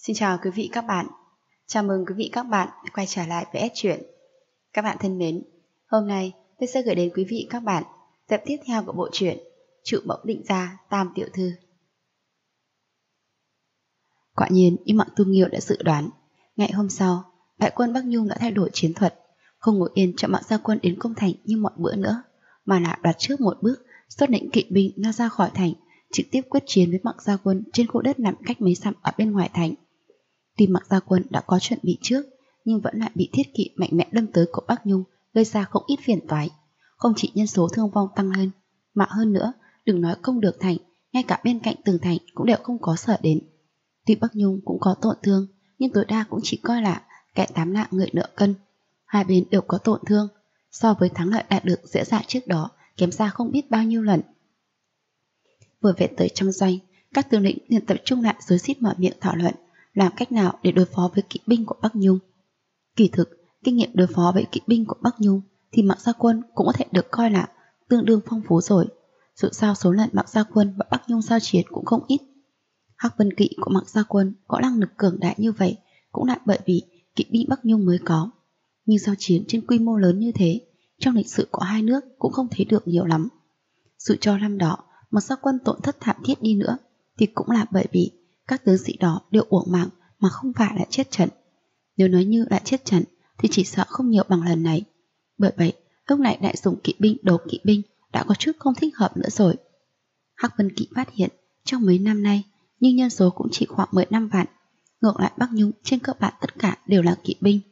Xin chào quý vị các bạn. Chào mừng quý vị các bạn quay trở lại với S Truyện. Các bạn thân mến, hôm nay tôi sẽ gửi đến quý vị các bạn tập tiếp theo của bộ truyện Trụ Bỗng Định Ra Tam Tiểu Thư. Quả nhiên như Mạc Tu Nghiêu đã dự đoán, ngày hôm sau, đại quân Bắc Nhung đã thay đổi chiến thuật, không ngồi yên cho Mạc Gia Quân đến công thành như mọi bữa nữa, mà là đoạt trước một bước, xuất lĩnh kỵ binh lao ra khỏi thành, trực tiếp quyết chiến với Mạc Gia Quân trên khu đất nằm cách mấy dặm ở bên ngoài thành. Tuy Mạc Gia Quân đã có chuẩn bị trước, nhưng vẫn lại bị thiết kỵ mạnh mẽ đâm tới của Bắc Nhung gây ra không ít phiền toái. Không chỉ nhân số thương vong tăng lên, mà hơn nữa, đừng nói công được thành, ngay cả bên cạnh tường thành cũng đều không có sở đến. Tuy Bắc Nhung cũng có tổn thương, nhưng tối đa cũng chỉ coi là kẻ tám lạng người nợ cân. Hai bên đều có tổn thương, so với thắng lợi đạt được dễ dàng trước đó kém ra không biết bao nhiêu lần. Vừa về tới trong doanh, các tướng lĩnh liền tập trung lại rối rít mở miệng thảo luận làm cách nào để đối phó với kỵ binh của Bắc Nhung. Kỳ thực, kinh nghiệm đối phó với kỵ binh của Bắc Nhung thì Mạc Gia Quân cũng có thể được coi là tương đương phong phú rồi. Dù sao số lần Mạc Gia Quân và Bắc Nhung giao chiến cũng không ít. Hắc Vân Kỵ của Mạc Gia Quân có năng lực cường đại như vậy cũng là bởi vì kỵ binh Bắc Nhung mới có. Nhưng giao chiến trên quy mô lớn như thế, trong lịch sử của hai nước cũng không thấy được nhiều lắm. Dù cho năm đó Mạc Gia Quân tổn thất thảm thiết đi nữa thì cũng là bởi vì các tướng sĩ đó đều uổng mạng mà không phải là chết trận. Nếu nói như đã chết trận thì chỉ sợ không nhiều bằng lần này. Bởi vậy, lúc này đại dùng kỵ binh đấu kỵ binh đã có chút không thích hợp nữa rồi. Hắc Vân Kỵ phát hiện trong mấy năm nay, nhưng nhân số cũng chỉ khoảng 15 vạn. Ngược lại Bắc Nhung trên cơ bản tất cả đều là kỵ binh.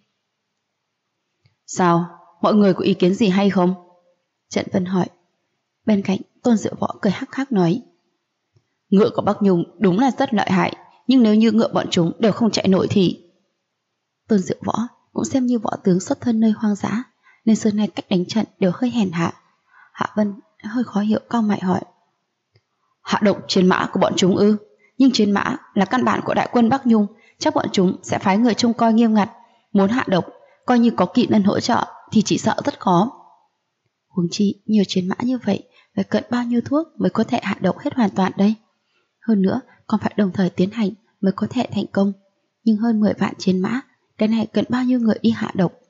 Sao? Mọi người có ý kiến gì hay không? Trận Vân hỏi. Bên cạnh Tôn Diệu Võ cười hắc hắc nói: Ngựa của Bắc Nhung đúng là rất lợi hại, nhưng nếu như ngựa bọn chúng đều không chạy nổi thì... Tôn Diệu Võ cũng xem như võ tướng xuất thân nơi hoang dã, nên xưa nay cách đánh trận đều hơi hèn hạ. Hạ Vân hơi khó hiểu cau mày hỏi: Hạ độc chiến mã của bọn chúng ư? Nhưng chiến mã là căn bản của đại quân Bắc Nhung, chắc bọn chúng sẽ phái người trông coi nghiêm ngặt. Muốn hạ độc, coi như có kỵ nhân hỗ trợ thì chỉ sợ rất khó. Huống chi nhiều chiến mã như vậy, phải cần bao nhiêu thuốc mới có thể hạ độc hết hoàn toàn đây? Hơn nữa còn phải đồng thời tiến hành mới có thể thành công. Nhưng hơn 10 vạn chiến mã, cái này cần bao nhiêu người đi hạ độc?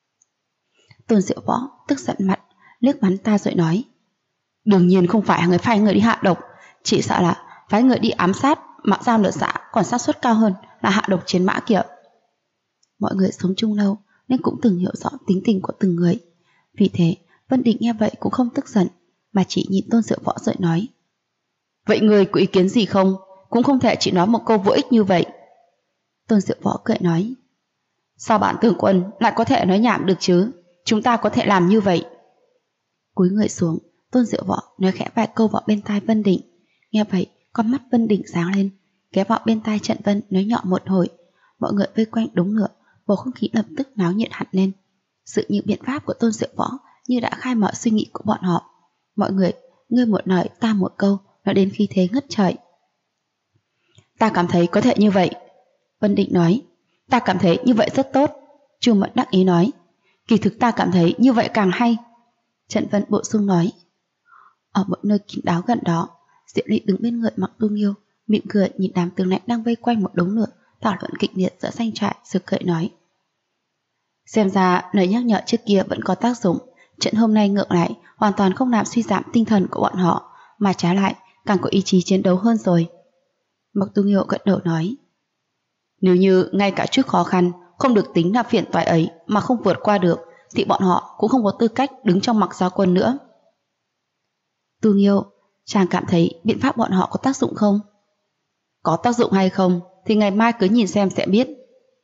Tôn Diệu Võ tức giận mặt, liếc bắn ta rồi nói: Đương nhiên không phải người phái người đi hạ độc, chỉ sợ là phái người đi ám sát Mạc Gia Lửa Xã còn xác suất cao hơn là hạ độc chiến mã kìa. Mọi người sống chung lâu nên cũng từng hiểu rõ tính tình của từng người. Vì thế Vân Định nghe vậy cũng không tức giận, mà chỉ nhìn Tôn Diệu Võ rồi nói: Vậy người có ý kiến gì không? Cũng không thể chỉ nói một câu vô ích như vậy. Tôn Diệu Võ cười nói: Sao bạn tướng quân lại có thể nói nhảm được chứ? Chúng ta có thể làm như vậy. Cúi người xuống, Tôn Diệu Võ nói khẽ vài câu vào bên tai Vân Định. Nghe vậy con mắt Vân Định sáng lên, ghé vào bên tai Trận Vân nói nhỏ một hồi. Mọi người vây quanh đúng ngựa, bầu không khí lập tức náo nhiệt hẳn lên. Sự như biện pháp của Tôn Diệu Võ như đã khai mọi suy nghĩ của bọn họ. Mọi người ngươi một lời ta một câu, nói đến khi thế ngất trời. Ta cảm thấy có thể như vậy. Vân Định nói: Ta cảm thấy như vậy rất tốt. Chu Mẫn đắc ý nói: Kỳ thực ta cảm thấy như vậy càng hay. Trận Vân bổ sung nói. Ở một nơi kín đáo gần đó, Diệu Ly đứng bên người Mạc Tu Nghiêu, mỉm cười nhìn đám tướng lãnh đang vây quanh một đống lửa thảo luận kịch liệt giữa doanh trại, rồi cười nói: Xem ra lời nhắc nhở trước kia vẫn có tác dụng. Trận hôm nay ngược lại hoàn toàn không làm suy giảm tinh thần của bọn họ, mà trái lại càng có ý chí chiến đấu hơn rồi. Mạc Tu Nghiêu gật đầu nói: Nếu như ngay cả chút khó khăn không được tính là phiền toái ấy mà không vượt qua được, thì bọn họ cũng không có tư cách đứng trong Mạc Gia Quân nữa. Tu Nghiêu, chàng cảm thấy biện pháp bọn họ có tác dụng không? Có tác dụng hay không thì ngày mai cứ nhìn xem sẽ biết.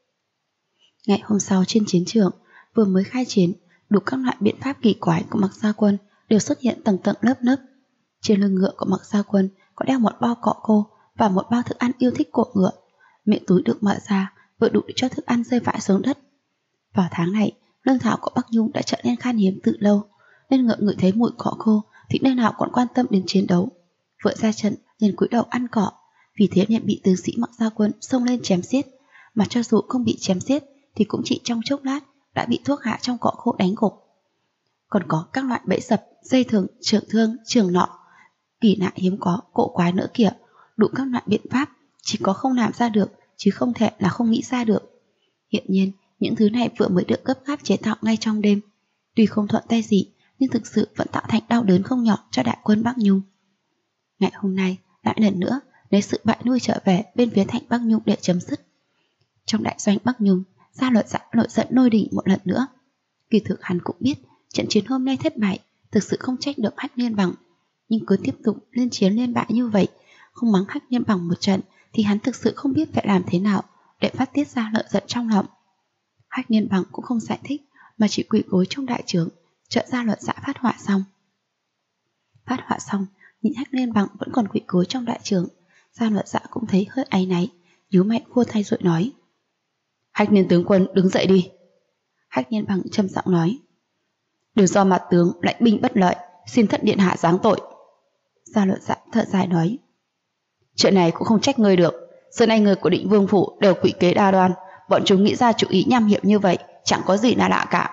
Ngày hôm sau trên chiến trường, vừa mới khai chiến, đủ các loại biện pháp kỳ quái của Mạc Gia Quân đều xuất hiện tầng tầng lớp lớp. Trên lưng ngựa của Mạc Gia Quân có đeo một bao cọ khô và một bao thức ăn yêu thích của ngựa. Miệng túi được mở ra, vừa đủ để cho thức ăn rơi vãi xuống đất. Vào tháng này, lương thảo của Bắc Nhung đã trở nên khan hiếm từ lâu, nên ngựa ngửi thấy mùi cỏ khô thì nơi nào còn quan tâm đến chiến đấu. Vừa ra trận liền cúi đầu ăn cỏ, vì thế nên bị tướng sĩ Mạc Gia Quân xông lên chém giết. Mà cho dù không bị chém giết thì cũng chỉ trong chốc lát đã bị thuốc hạ trong cỏ khô đánh gục. Còn có các loại bẫy dập, dây thừng, trường thương, trường nọ, kỳ lạ hiếm có, cổ quái nữa kìa. Đủ các loại biện pháp, chỉ có không làm ra được chứ không thể là không nghĩ ra được. Hiện nhiên, những thứ này vừa mới được gấp gáp chế tạo ngay trong đêm. Tuy không thuận tay gì, nhưng thực sự vẫn tạo thành đau đớn không nhỏ cho đại quân Bắc Nhung. Ngày hôm nay, lại lần nữa, lấy sự bại nuôi trở về bên phía thành Bắc Nhung để chấm dứt. Trong đại doanh Bắc Nhung, Gia Luật Dạ nổi giận nôi đỉnh một lần nữa. Kỳ thực hắn cũng biết trận chiến hôm nay thất bại, thực sự không trách được Hách Liên Bằng, nhưng cứ tiếp tục liên chiến liên bại như vậy, không mắng Hách Liên Bằng một trận thì hắn thực sự không biết phải làm thế nào để phát tiết ra lửa giận trong lòng. Hách Liên Bằng cũng không giải thích mà chỉ quỳ gối trong đại trướng trợ Gia Luật Dạ phát họa xong. Phát họa xong, nhìn Hách Liên Bằng vẫn còn quỳ gối trong đại trướng, Gia Luật Dạ cũng thấy hơi áy náy, nhíu mày khua tay rồi nói: Hách Liên tướng quân đứng dậy đi. Hách Liên Bằng trầm giọng nói: đều do mặt tướng lãnh binh bất lợi, xin thất điện hạ giáng tội. Gia Luật Dạ thở dài nói: chuyện này cũng không trách ngươi được. Xưa nay người của Định Vương phủ đều quỷ kế đa đoan, bọn chúng nghĩ ra chủ ý nham hiểm như vậy chẳng có gì là lạ cả.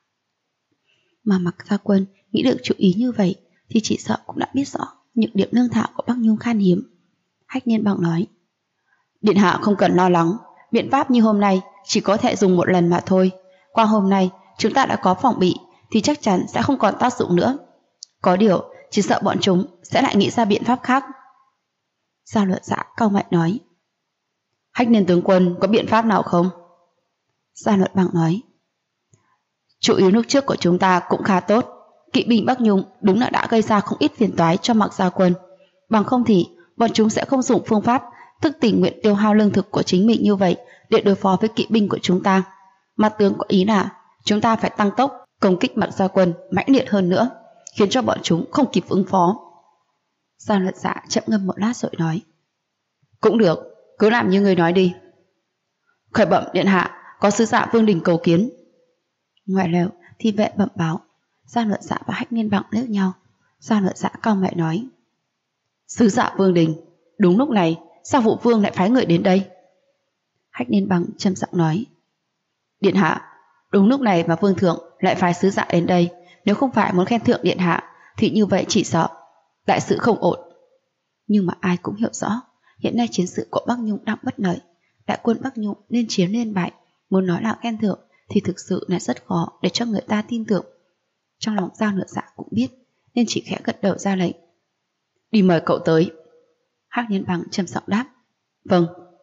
Mà Mặc Gia Quân nghĩ được chủ ý như vậy thì chỉ sợ cũng đã biết rõ những điểm lương thảo của Bắc Nhung khan hiếm. Hách Liên Bằng nói: điện hạ không cần lo lắng, biện pháp như hôm nay chỉ có thể dùng một lần mà thôi. Qua hôm nay chúng ta đã có phòng bị thì chắc chắn sẽ không còn tác dụng nữa. Có điều chỉ sợ bọn chúng sẽ lại nghĩ ra biện pháp khác. Gia Luật Dạ cau mày nói: Hách Liên tướng quân có biện pháp nào không? Gia Luật Bằng nói: chủ yếu lúc trước của chúng ta cũng khá tốt. Kỵ binh Bắc Nhung đúng là đã gây ra không ít phiền toái cho Mặc Gia quân. Bằng không thì bọn chúng sẽ không dùng phương pháp thức tình nguyện tiêu hao lương thực của chính mình như vậy để đối phó với kỵ binh của chúng ta. Mặt tướng có ý là chúng ta phải tăng tốc công kích Mặc Gia quân mãnh liệt hơn nữa, khiến cho bọn chúng không kịp ứng phó. Gia Luật Dạ chậm ngâm một lát rồi nói: cũng được, cứ làm như người nói đi. Khởi bẩm điện hạ, có sứ giả Vương Đình cầu kiến. Ngoài lều thì vệ bẩm báo. Gia Luật Dạ và Hách Liên Bằng liếc nhau. Gia Luật Dạ cau mày nói: sứ giả Vương Đình? Đúng lúc này sao phụ vương lại phái người đến đây? Hách Liên Bằng trầm giọng nói: điện hạ, đúng lúc này mà vương thượng lại phái sứ giả đến đây, nếu không phải muốn khen thưởng điện hạ thì như vậy chỉ sợ đại sự không ổn. Nhưng mà ai cũng hiểu rõ hiện nay chiến sự của Bắc Nhung đang bất lợi, đại quân Bắc Nhung liên chiến liên bại, muốn nói là khen thưởng thì thực sự là rất khó để cho người ta tin tưởng. Trong lòng Gia Luật Dạ cũng biết nên chỉ khẽ gật đầu ra lệnh: đi mời cậu tới. Hách Liên Bằng trầm giọng đáp: vâng.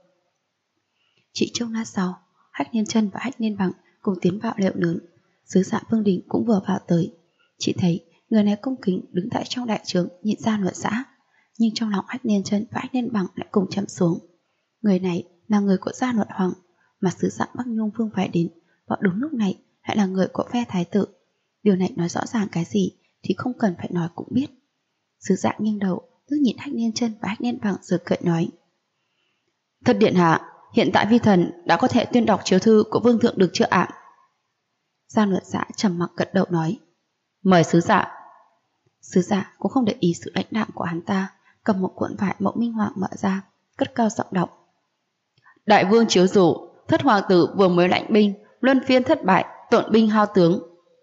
Chỉ trong lát sau, Hách Liên Chân và Hách Liên Bằng cùng tiến vào lều lớn. Sứ giả Vương Đình cũng vừa vào tới. Chỉ thấy người này cung kính đứng tại trong đại trướng nhìn Gia Luật Dạ, nhưng trong lòng Hách Liên Chân và Hách Liên Bằng lại cùng trầm xuống. Người này là người của Gia Luật Hoàng, mà sứ giả Bắc Nhung Vương phải đến vào đúng lúc này lại là người của phe thái tử. Điều này nói rõ ràng cái gì thì không cần phải nói cũng biết. Sứ giả nghiêng đầu cứ nhìn Hách Liên Chân và Hách Liên Bằng rồi cười nói: Thất điện hạ, hiện tại vi thần đã có thể tuyên đọc chiếu thư của vương thượng được chưa ạ? Gia Luật Dạ trầm mặc gật đầu nói: mời sứ giả. Sứ giả cũng không để ý sự lãnh đạm của hắn ta, cầm một cuộn vải mẫu minh họa mở ra, cất cao giọng đọc: đại vương chiếu dụ, thất hoàng tử vừa mới lãnh binh, luân phiên thất bại, tổn binh hao tướng.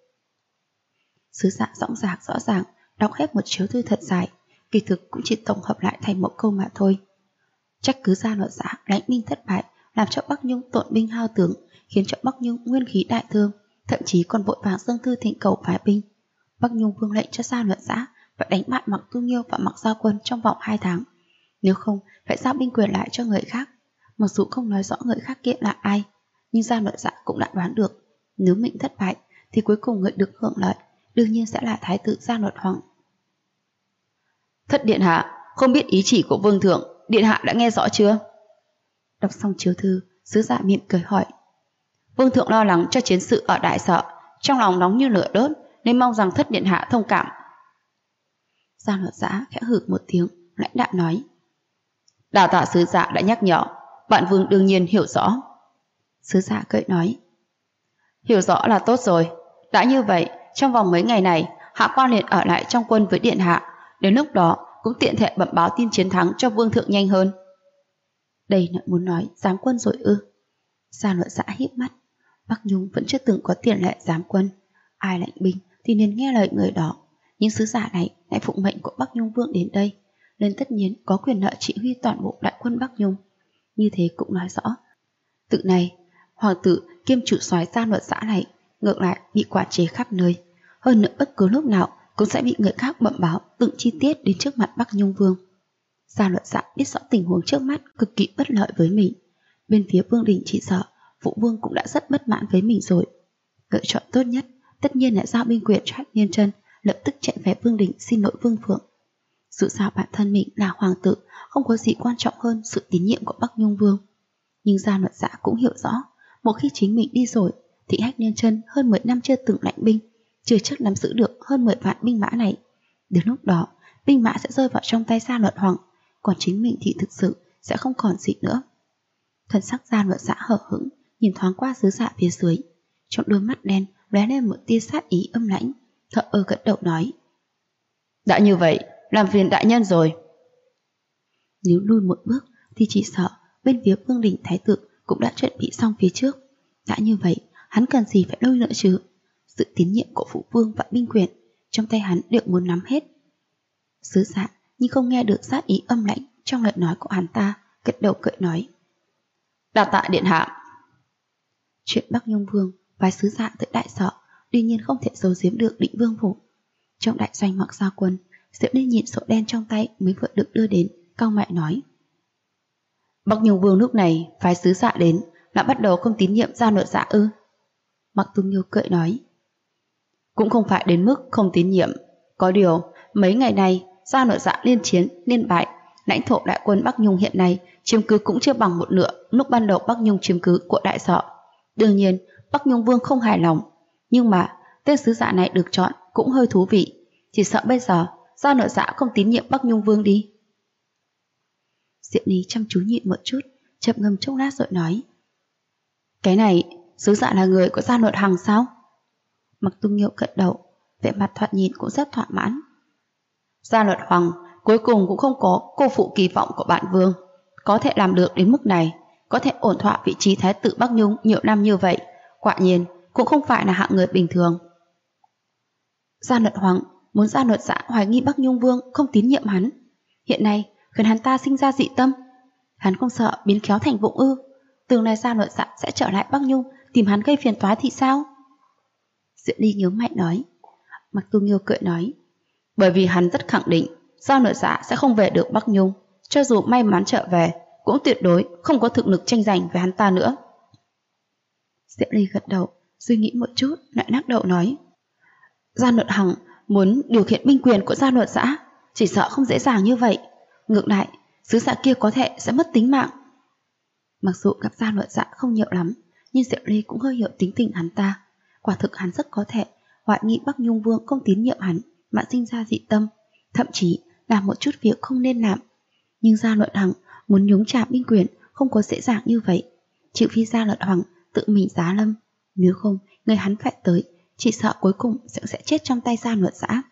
Sứ giả rõ ràng đọc hết một chiếu thư thật dài, kỳ thực cũng chỉ tổng hợp lại thành một câu mà thôi. Trách cứ Gia Luật Dạ lãnh binh thất bại, làm cho Bắc Nhung tổn binh hao tướng, khiến cho Bắc Nhung nguyên khí đại thương, thậm chí còn vội vàng dâng thư thỉnh cầu phái binh. Bắc Nhung vương lệnh cho Gia Luật Dạ phải đánh bại Mặc Tu Nghiêu và Mặc Gia quân trong vòng 2 tháng, nếu không phải giao binh quyền lại cho người khác. Mặc dù không nói rõ người khác kia là ai, nhưng Gia Luật Dạ cũng đã đoán được, nếu mình thất bại thì cuối cùng người được hưởng lợi đương nhiên sẽ là thái tử Gia Luật Hoàng. Thất điện hạ, không biết ý chỉ của vương thượng, điện hạ đã nghe rõ chưa? Đọc xong chiếu thư, sứ giả miệng cười hỏi: vương thượng lo lắng cho chiến sự ở Đại Sở, trong lòng nóng như lửa đốt, nên mong rằng thất điện hạ thông cảm. Gia Luật Dạ khẽ hừ một tiếng, lãnh đạm nói: đà tạ sứ giả đã nhắc nhở, bạn vương đương nhiên hiểu rõ. Sứ giả cười nói: hiểu rõ là tốt rồi. Đã như vậy, trong vòng mấy ngày này, hạ quan liền ở lại trong quân với điện hạ, đến lúc đó cũng tiện thể bẩm báo tin chiến thắng cho vương thượng nhanh hơn. Đây lại muốn nói giám quân rồi ư? Gia Luật Dạ híp mắt. Bắc Nhung vẫn chưa từng có tiền lệ giám quân, ai lãnh binh thì nên nghe lời người đó, nhưng sứ giả này lại phụng mệnh của Bắc Nhung vương đến đây, nên tất nhiên có quyền lợi chỉ huy toàn bộ đại quân Bắc Nhung. Như thế cũng nói rõ tự này hoàng tử kiêm chủ soái Gia Luật xã này ngược lại bị quản chế khắp nơi, hơn nữa bất cứ lúc nào cũng sẽ bị người khác bẩm báo từng chi tiết đến trước mặt Bắc Nhung Vương. Gia Luật xã biết rõ tình huống trước mắt cực kỳ bất lợi với mình. Bên phía Vương đình chỉ sợ Vũ Vương cũng đã rất bất mãn với mình rồi. Lựa chọn tốt nhất tất nhiên là giao binh quyền cho Hách Liên Chân lập tức chạy về Vương đình xin lỗi Vương Phượng. Dù sao bản thân mình là hoàng tử, không có gì quan trọng hơn sự tín nhiệm của Bắc Nhung Vương. Nhưng Gia Luật xã cũng hiểu rõ, một khi chính mình đi rồi thì Hách Liên Chân hơn 10 năm chưa từng lãnh binh, chưa chắc nắm giữ được hơn 10 vạn binh mã này. Đến lúc đó binh mã sẽ rơi vào trong tay Gia Luật Hoàng, còn chính mình thì thực sự sẽ không còn gì nữa. Thần sắc Gia Luật xã hở hững, nhìn thoáng qua sứ giả phía dưới, trong đôi mắt đen lóe lên một tia sát ý âm lãnh, thở ơ gật đầu nói: đã như vậy, làm phiền đại nhân rồi. Nếu lui một bước thì chỉ sợ bên phía Vương đình thái tử cũng đã chuẩn bị xong phía trước. Đã như vậy, hắn cần gì phải lui nữa chứ? Sự tín nhiệm của Phụ Vương và binh quyền trong tay hắn đều muốn nắm hết. Sứ giả nhưng không nghe được sát ý âm lãnh trong lời nói của hắn ta, gật đầu cười nói: đa tạ điện hạ. Chuyện Bắc Nhung Vương phái sứ giả tới đại sở tuy nhiên không thể giấu giếm được Định Vương phủ. Trong đại doanh Mặc Gia quân, Diệu Ly nhìn sổ đen trong tay mới vừa được đưa đến, cau mày nói: Bắc Nhung Vương lúc này phái sứ giả đến đã bắt đầu không tín nhiệm Gia Luật xã ư? Mặc Tu Nghiêu cười nói: cũng không phải đến mức không tín nhiệm, có điều mấy ngày nay Gia Luật xã liên chiến liên bại, lãnh thổ đại quân Bắc Nhung hiện nay chiếm cứ cũng chưa bằng một nửa lúc ban đầu Bắc Nhung chiếm cứ của đại sở. Đương nhiên Bắc Nhung Vương không hài lòng, nhưng mà tên sứ giả này được chọn cũng hơi thú vị, chỉ sợ bây giờ Gia Luật xã không tín nhiệm Bắc Nhung Vương đi. Diệu Ly chăm chú nhịn một chút, chậm ngâm chốc lát rồi nói: cái này sứ giả là người của Gia Luật Hằng sao? Mặc Tu Nghiêu gật đầu, vẻ mặt thoạt nhìn cũng rất thỏa mãn. Gia Luật Hoàng cuối cùng cũng không có cô phụ kỳ vọng của bạn Vương, có thể làm được đến mức này, có thể ổn thỏa vị trí thái tử Bắc Nhung nhiều năm như vậy, quả nhiên cũng không phải là hạng người bình thường. Gia Luật Hoàng muốn Gia Luật xã hoài nghi Bắc Nhung Vương không tín nhiệm hắn, hiện nay khiến hắn ta sinh ra dị tâm. Hắn không sợ biến khéo thành vụng ư? Tương lai Gia Luật xã sẽ trở lại Bắc Nhung tìm hắn gây phiền toái thì sao? Diệu Ly nhớ mạnh nói. Mặc Tu Nghiêu cười nói: bởi vì hắn rất khẳng định Gia Luật xã sẽ không về được Bắc Nhung, cho dù may mắn trở về cũng tuyệt đối không có thực lực tranh giành với hắn ta nữa. Diệu Ly gật đầu, suy nghĩ một chút lại lắc đầu nói: Gia Luật Hằng muốn điều khiển binh quyền của Gia Luật xã chỉ sợ không dễ dàng như vậy, ngược lại sứ giả kia có thể sẽ mất tính mạng. Mặc dù gặp Gia Luật xã không nhiều lắm, nhưng Diệu Ly cũng hơi hiểu tính tình hắn ta. Quả thực hắn rất có thể hoài nghi Bắc Nhung Vương không tín nhiệm hắn mà sinh ra dị tâm, thậm chí làm một chút việc không nên làm. Nhưng Gia Luật Hằng muốn nhúng chạm binh quyền không có dễ dàng như vậy, trừ phi Gia Luật Hoàng tự mình giá lâm, nếu không người hắn phải tới chỉ sợ cuối cùng sẽ chết trong tay Gia Luật xã.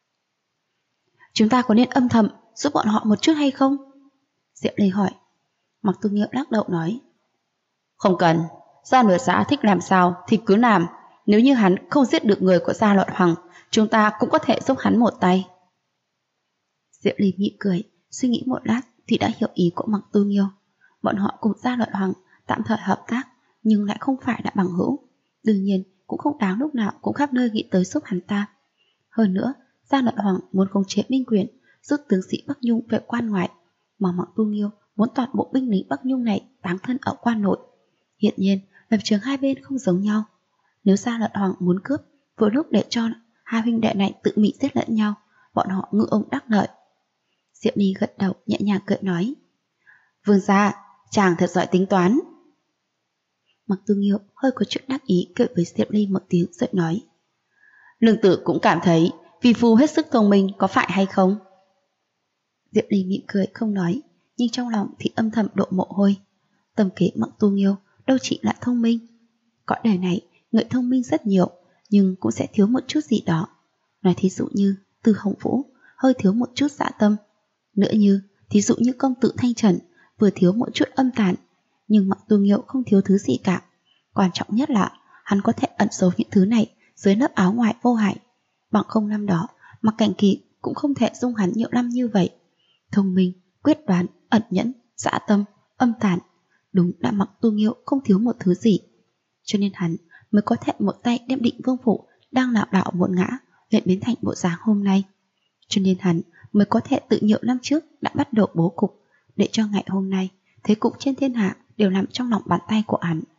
Chúng ta có nên âm thầm giúp bọn họ một chút hay không? Diệu Ly hỏi. Mặc Tu Nghiêu lắc đầu nói: không cần, Gia Luật xã thích làm sao thì cứ làm, nếu như hắn không giết được người của Gia Luật Hoàng, chúng ta cũng có thể giúp hắn một tay. Diệu Ly mỉm cười, suy nghĩ một lát thì đã hiểu ý của Mặc Tu Nghiêu. Bọn họ cùng Gia Luật Hoàng tạm thời hợp tác, nhưng lại không phải là bằng hữu, đương nhiên cũng không đáng lúc nào cũng khắp nơi nghĩ tới giúp hắn ta. Hơn nữa, Gia Luật Hoàng muốn khống chế binh quyền, rút tướng sĩ Bắc Nhung về quan ngoại, mà Mặc Tu Nghiêu muốn toàn bộ binh lính Bắc Nhung này táng thân ở quan nội. Hiện nhiên, lập trường hai bên không giống nhau. Nếu Gia Luật Hoàng muốn cướp, vừa lúc để cho hai huynh đệ này tự mình giết lẫn nhau, bọn họ ngư ông đắc lợi. Diệu Ly gật đầu nhẹ nhàng cười nói: Vương gia, chàng thật giỏi tính toán. Mặc Tu Nghiêu hơi có chút đắc ý cười với Diệu Ly một tiếng rồi nói: Lương tử cũng cảm thấy vi phu hết sức thông minh, có phải hay không? Diệu Ly mỉm cười không nói, nhưng trong lòng thì âm thầm độ mồ hôi. Tâm kế Mặc Tu Nghiêu đâu chỉ là thông minh. Cõi đời này người thông minh rất nhiều, nhưng cũng sẽ thiếu một chút gì đó. Nói thí dụ như Từ Hồng Vũ hơi thiếu một chút dã tâm, nữa như thí dụ như công tử Thanh Trần vừa thiếu một chút âm tàn. Nhưng Mặc Tu Nghiêu không thiếu thứ gì cả. Quan trọng nhất là hắn có thể ẩn giấu những thứ này dưới lớp áo ngoài vô hại. Bằng không năm đó Mặc Cảnh Kỳ cũng không thể dung hắn nhiều năm như vậy. Thông minh, quyết đoán, ẩn nhẫn, dã tâm, âm tàn, Đúng là Mặc Tu Nghiêu không thiếu một thứ gì, cho nên hắn mới có thể một tay đem Định Vương phủ đang lảo đảo một ngã luyện biến thành bộ dáng hôm nay. Cho nên hắn mới có thể từ nhiều năm trước đã bắt đầu bố cục, để cho ngày hôm nay thế cục trên thiên hạ đều nằm trong lòng bàn tay của hắn.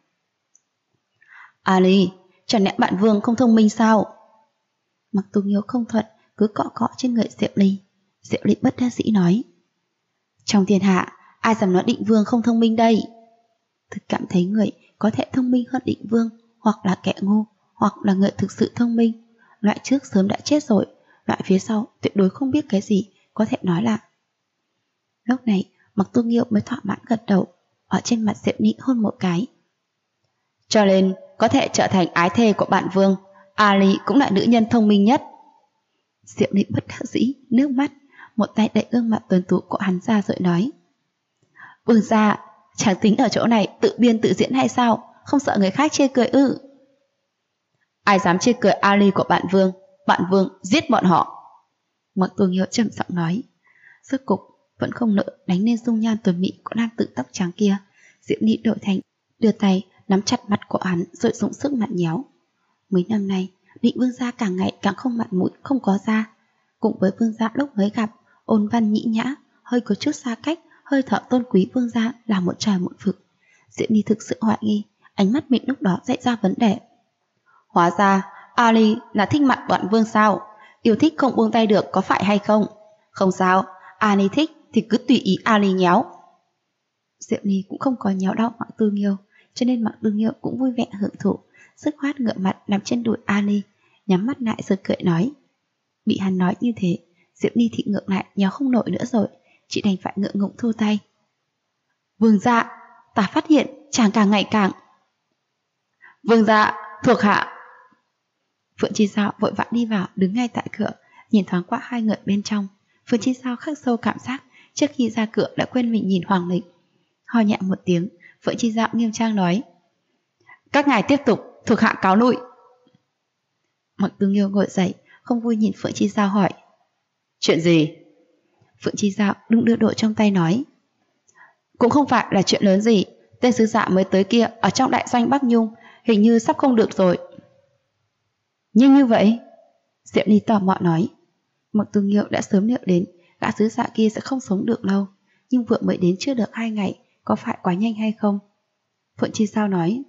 Ali, chẳng lẽ bạn Vương không thông minh sao? Mặc Tu Nghiêu không thuận cứ cọ cọ trên người Diệu Ly. Diệu Ly bất đắc dĩ nói: trong thiên hạ ai dám nói Định Vương không thông minh đây? Thực cảm thấy người có thể thông minh hơn Định Vương hoặc là kẻ ngu, hoặc là người thực sự thông minh. Loại trước sớm đã chết rồi, loại phía sau tuyệt đối không biết cái gì có thể nói là. Lúc này Mặc Tu Nghiêu mới thỏa mãn gật đầu, ở trên mặt Diệu Ly hôn một cái. Cho nên có thể trở thành ái thê của bạn Vương, Ali cũng là nữ nhân thông minh nhất. Diệu Ly bất đắc dĩ nước mắt, một tay đẩy gương mặt tuấn tú của hắn ra rồi nói: Vương gia, chẳng tính ở chỗ này tự biên tự diễn hay sao? Không sợ người khác chê cười ư? Ai dám chê cười Ali của bạn Vương giết bọn họ. Mặc Tu Nghiêu trầm giọng nói. Rốt cục vẫn không nỡ đánh lên dung nhan tuấn mỹ của nam tử tóc trắng kia. Diệu Ly đổi thành đưa tay nắm chặt mặt của hắn rồi dùng sức mặn nhéo. Mấy năm nay Định Vương gia càng ngày càng không mặt mũi, không có da. Cùng với Vương gia lúc mới gặp, ôn văn nhĩ nhã, hơi có chút xa cách, hơi thở tôn quý Vương gia là một trời một vực. Diệu Ly thực sự hoài nghi, ánh mắt mình lúc đó dạy ra vấn đề. Hóa ra Ali là thích mặt bọn Vương sao? Yêu thích không buông tay được có phải hay không? Không sao, Ali thích thì cứ tùy ý Ali nhéo. Diệu Ly cũng không có nhéo đau Mặc Tu Nghiêu, cho nên Mặc Tu Nghiêu cũng vui vẻ hưởng thụ, dứt khoát ngựa mặt nằm trên đùi Ali, nhắm mắt lại rồi cười nói. Bị hắn nói như thế, Diệu Ly thì ngược lại nhéo không nổi nữa rồi, chị đành phải ngượng ngùng thu tay. Vương gia, ta phát hiện chàng càng ngày càng. Vương gia, thuộc hạ. Phượng Chi Sao vội vã đi vào, đứng ngay tại cửa, nhìn thoáng qua hai người bên trong. Phượng Chi Sao khắc sâu cảm giác trước khi ra cửa đã quên mình nhìn Hoàng Lịch. Ho nhẹ một tiếng, Phượng Chi Sao nghiêm trang nói: Các ngài tiếp tục, thuộc hạ cáo lui. Mặc Tu Nghiêu ngồi dậy, không vui nhìn Phượng Chi Sao hỏi: Chuyện gì? Phượng Chi Sao đung đưa đồ trong tay nói: Cũng không phải là chuyện lớn gì, tên sứ giả mới tới kia ở trong đại doanh Bắc Nhung hình như sắp không được rồi. Nhưng như vậy? Diệu Ly tò mò nói. Mặc Tu Nghiêu đã sớm liệu đến gã sứ giả kia sẽ không sống được lâu, nhưng vừa mới đến chưa được 2 ngày, có phải quá nhanh hay không? Phượng Chi Sao nói: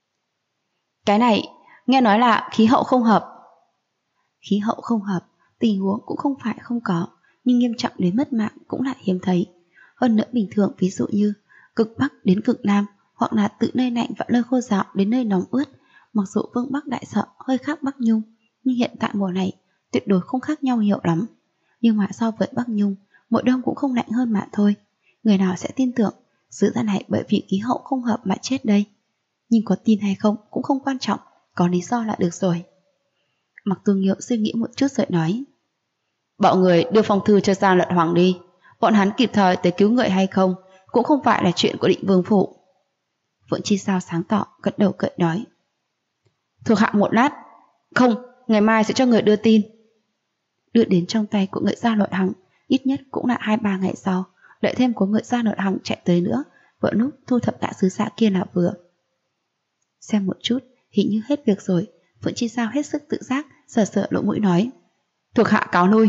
Cái này nghe nói là khí hậu không hợp. Khí hậu không hợp, tình huống cũng không phải không có, nhưng nghiêm trọng đến mất mạng cũng lại hiếm thấy. Hơn nữa bình thường, ví dụ như cực Bắc đến cực Nam, hoặc là từ nơi lạnh và nơi khô ráo đến nơi nóng ướt, mặc dù Vương Bắc Đại Sợ hơi khác Bắc Nhung, nhưng hiện tại mùa này tuyệt đối không khác nhau nhiều lắm. Nhưng mà so với Bắc Nhung, mùa đông cũng không lạnh hơn mà thôi. Người nào sẽ tin tưởng sứ giả này bởi vì khí hậu không hợp mà chết đây? Nhưng có tin hay không cũng không quan trọng, có lý do là được rồi. Mặc Tu Nghiêu suy nghĩ một chút rồi nói: Bọn người đưa phong thư cho Giang Lận Hoàng đi, bọn hắn kịp thời tới cứu người hay không cũng không phải là chuyện của Định Vương phủ. Phượng Chi Sao sáng tỏ gật đầu cười nói: Thuộc hạ một lát. Không, ngày mai sẽ cho người đưa tin. Đưa đến trong tay của người Giang Lận Hằng, ít nhất cũng là 2-3 ngày sau, đợi thêm của người Giang Lận Hằng chạy tới nữa, vợ nút thu thập gã sứ giả kia là vừa. Xem một chút, hình như hết việc rồi. Phượng Chi Sao hết sức tự giác sờ sờ lỗ mũi nói: Thuộc hạ cáo lui.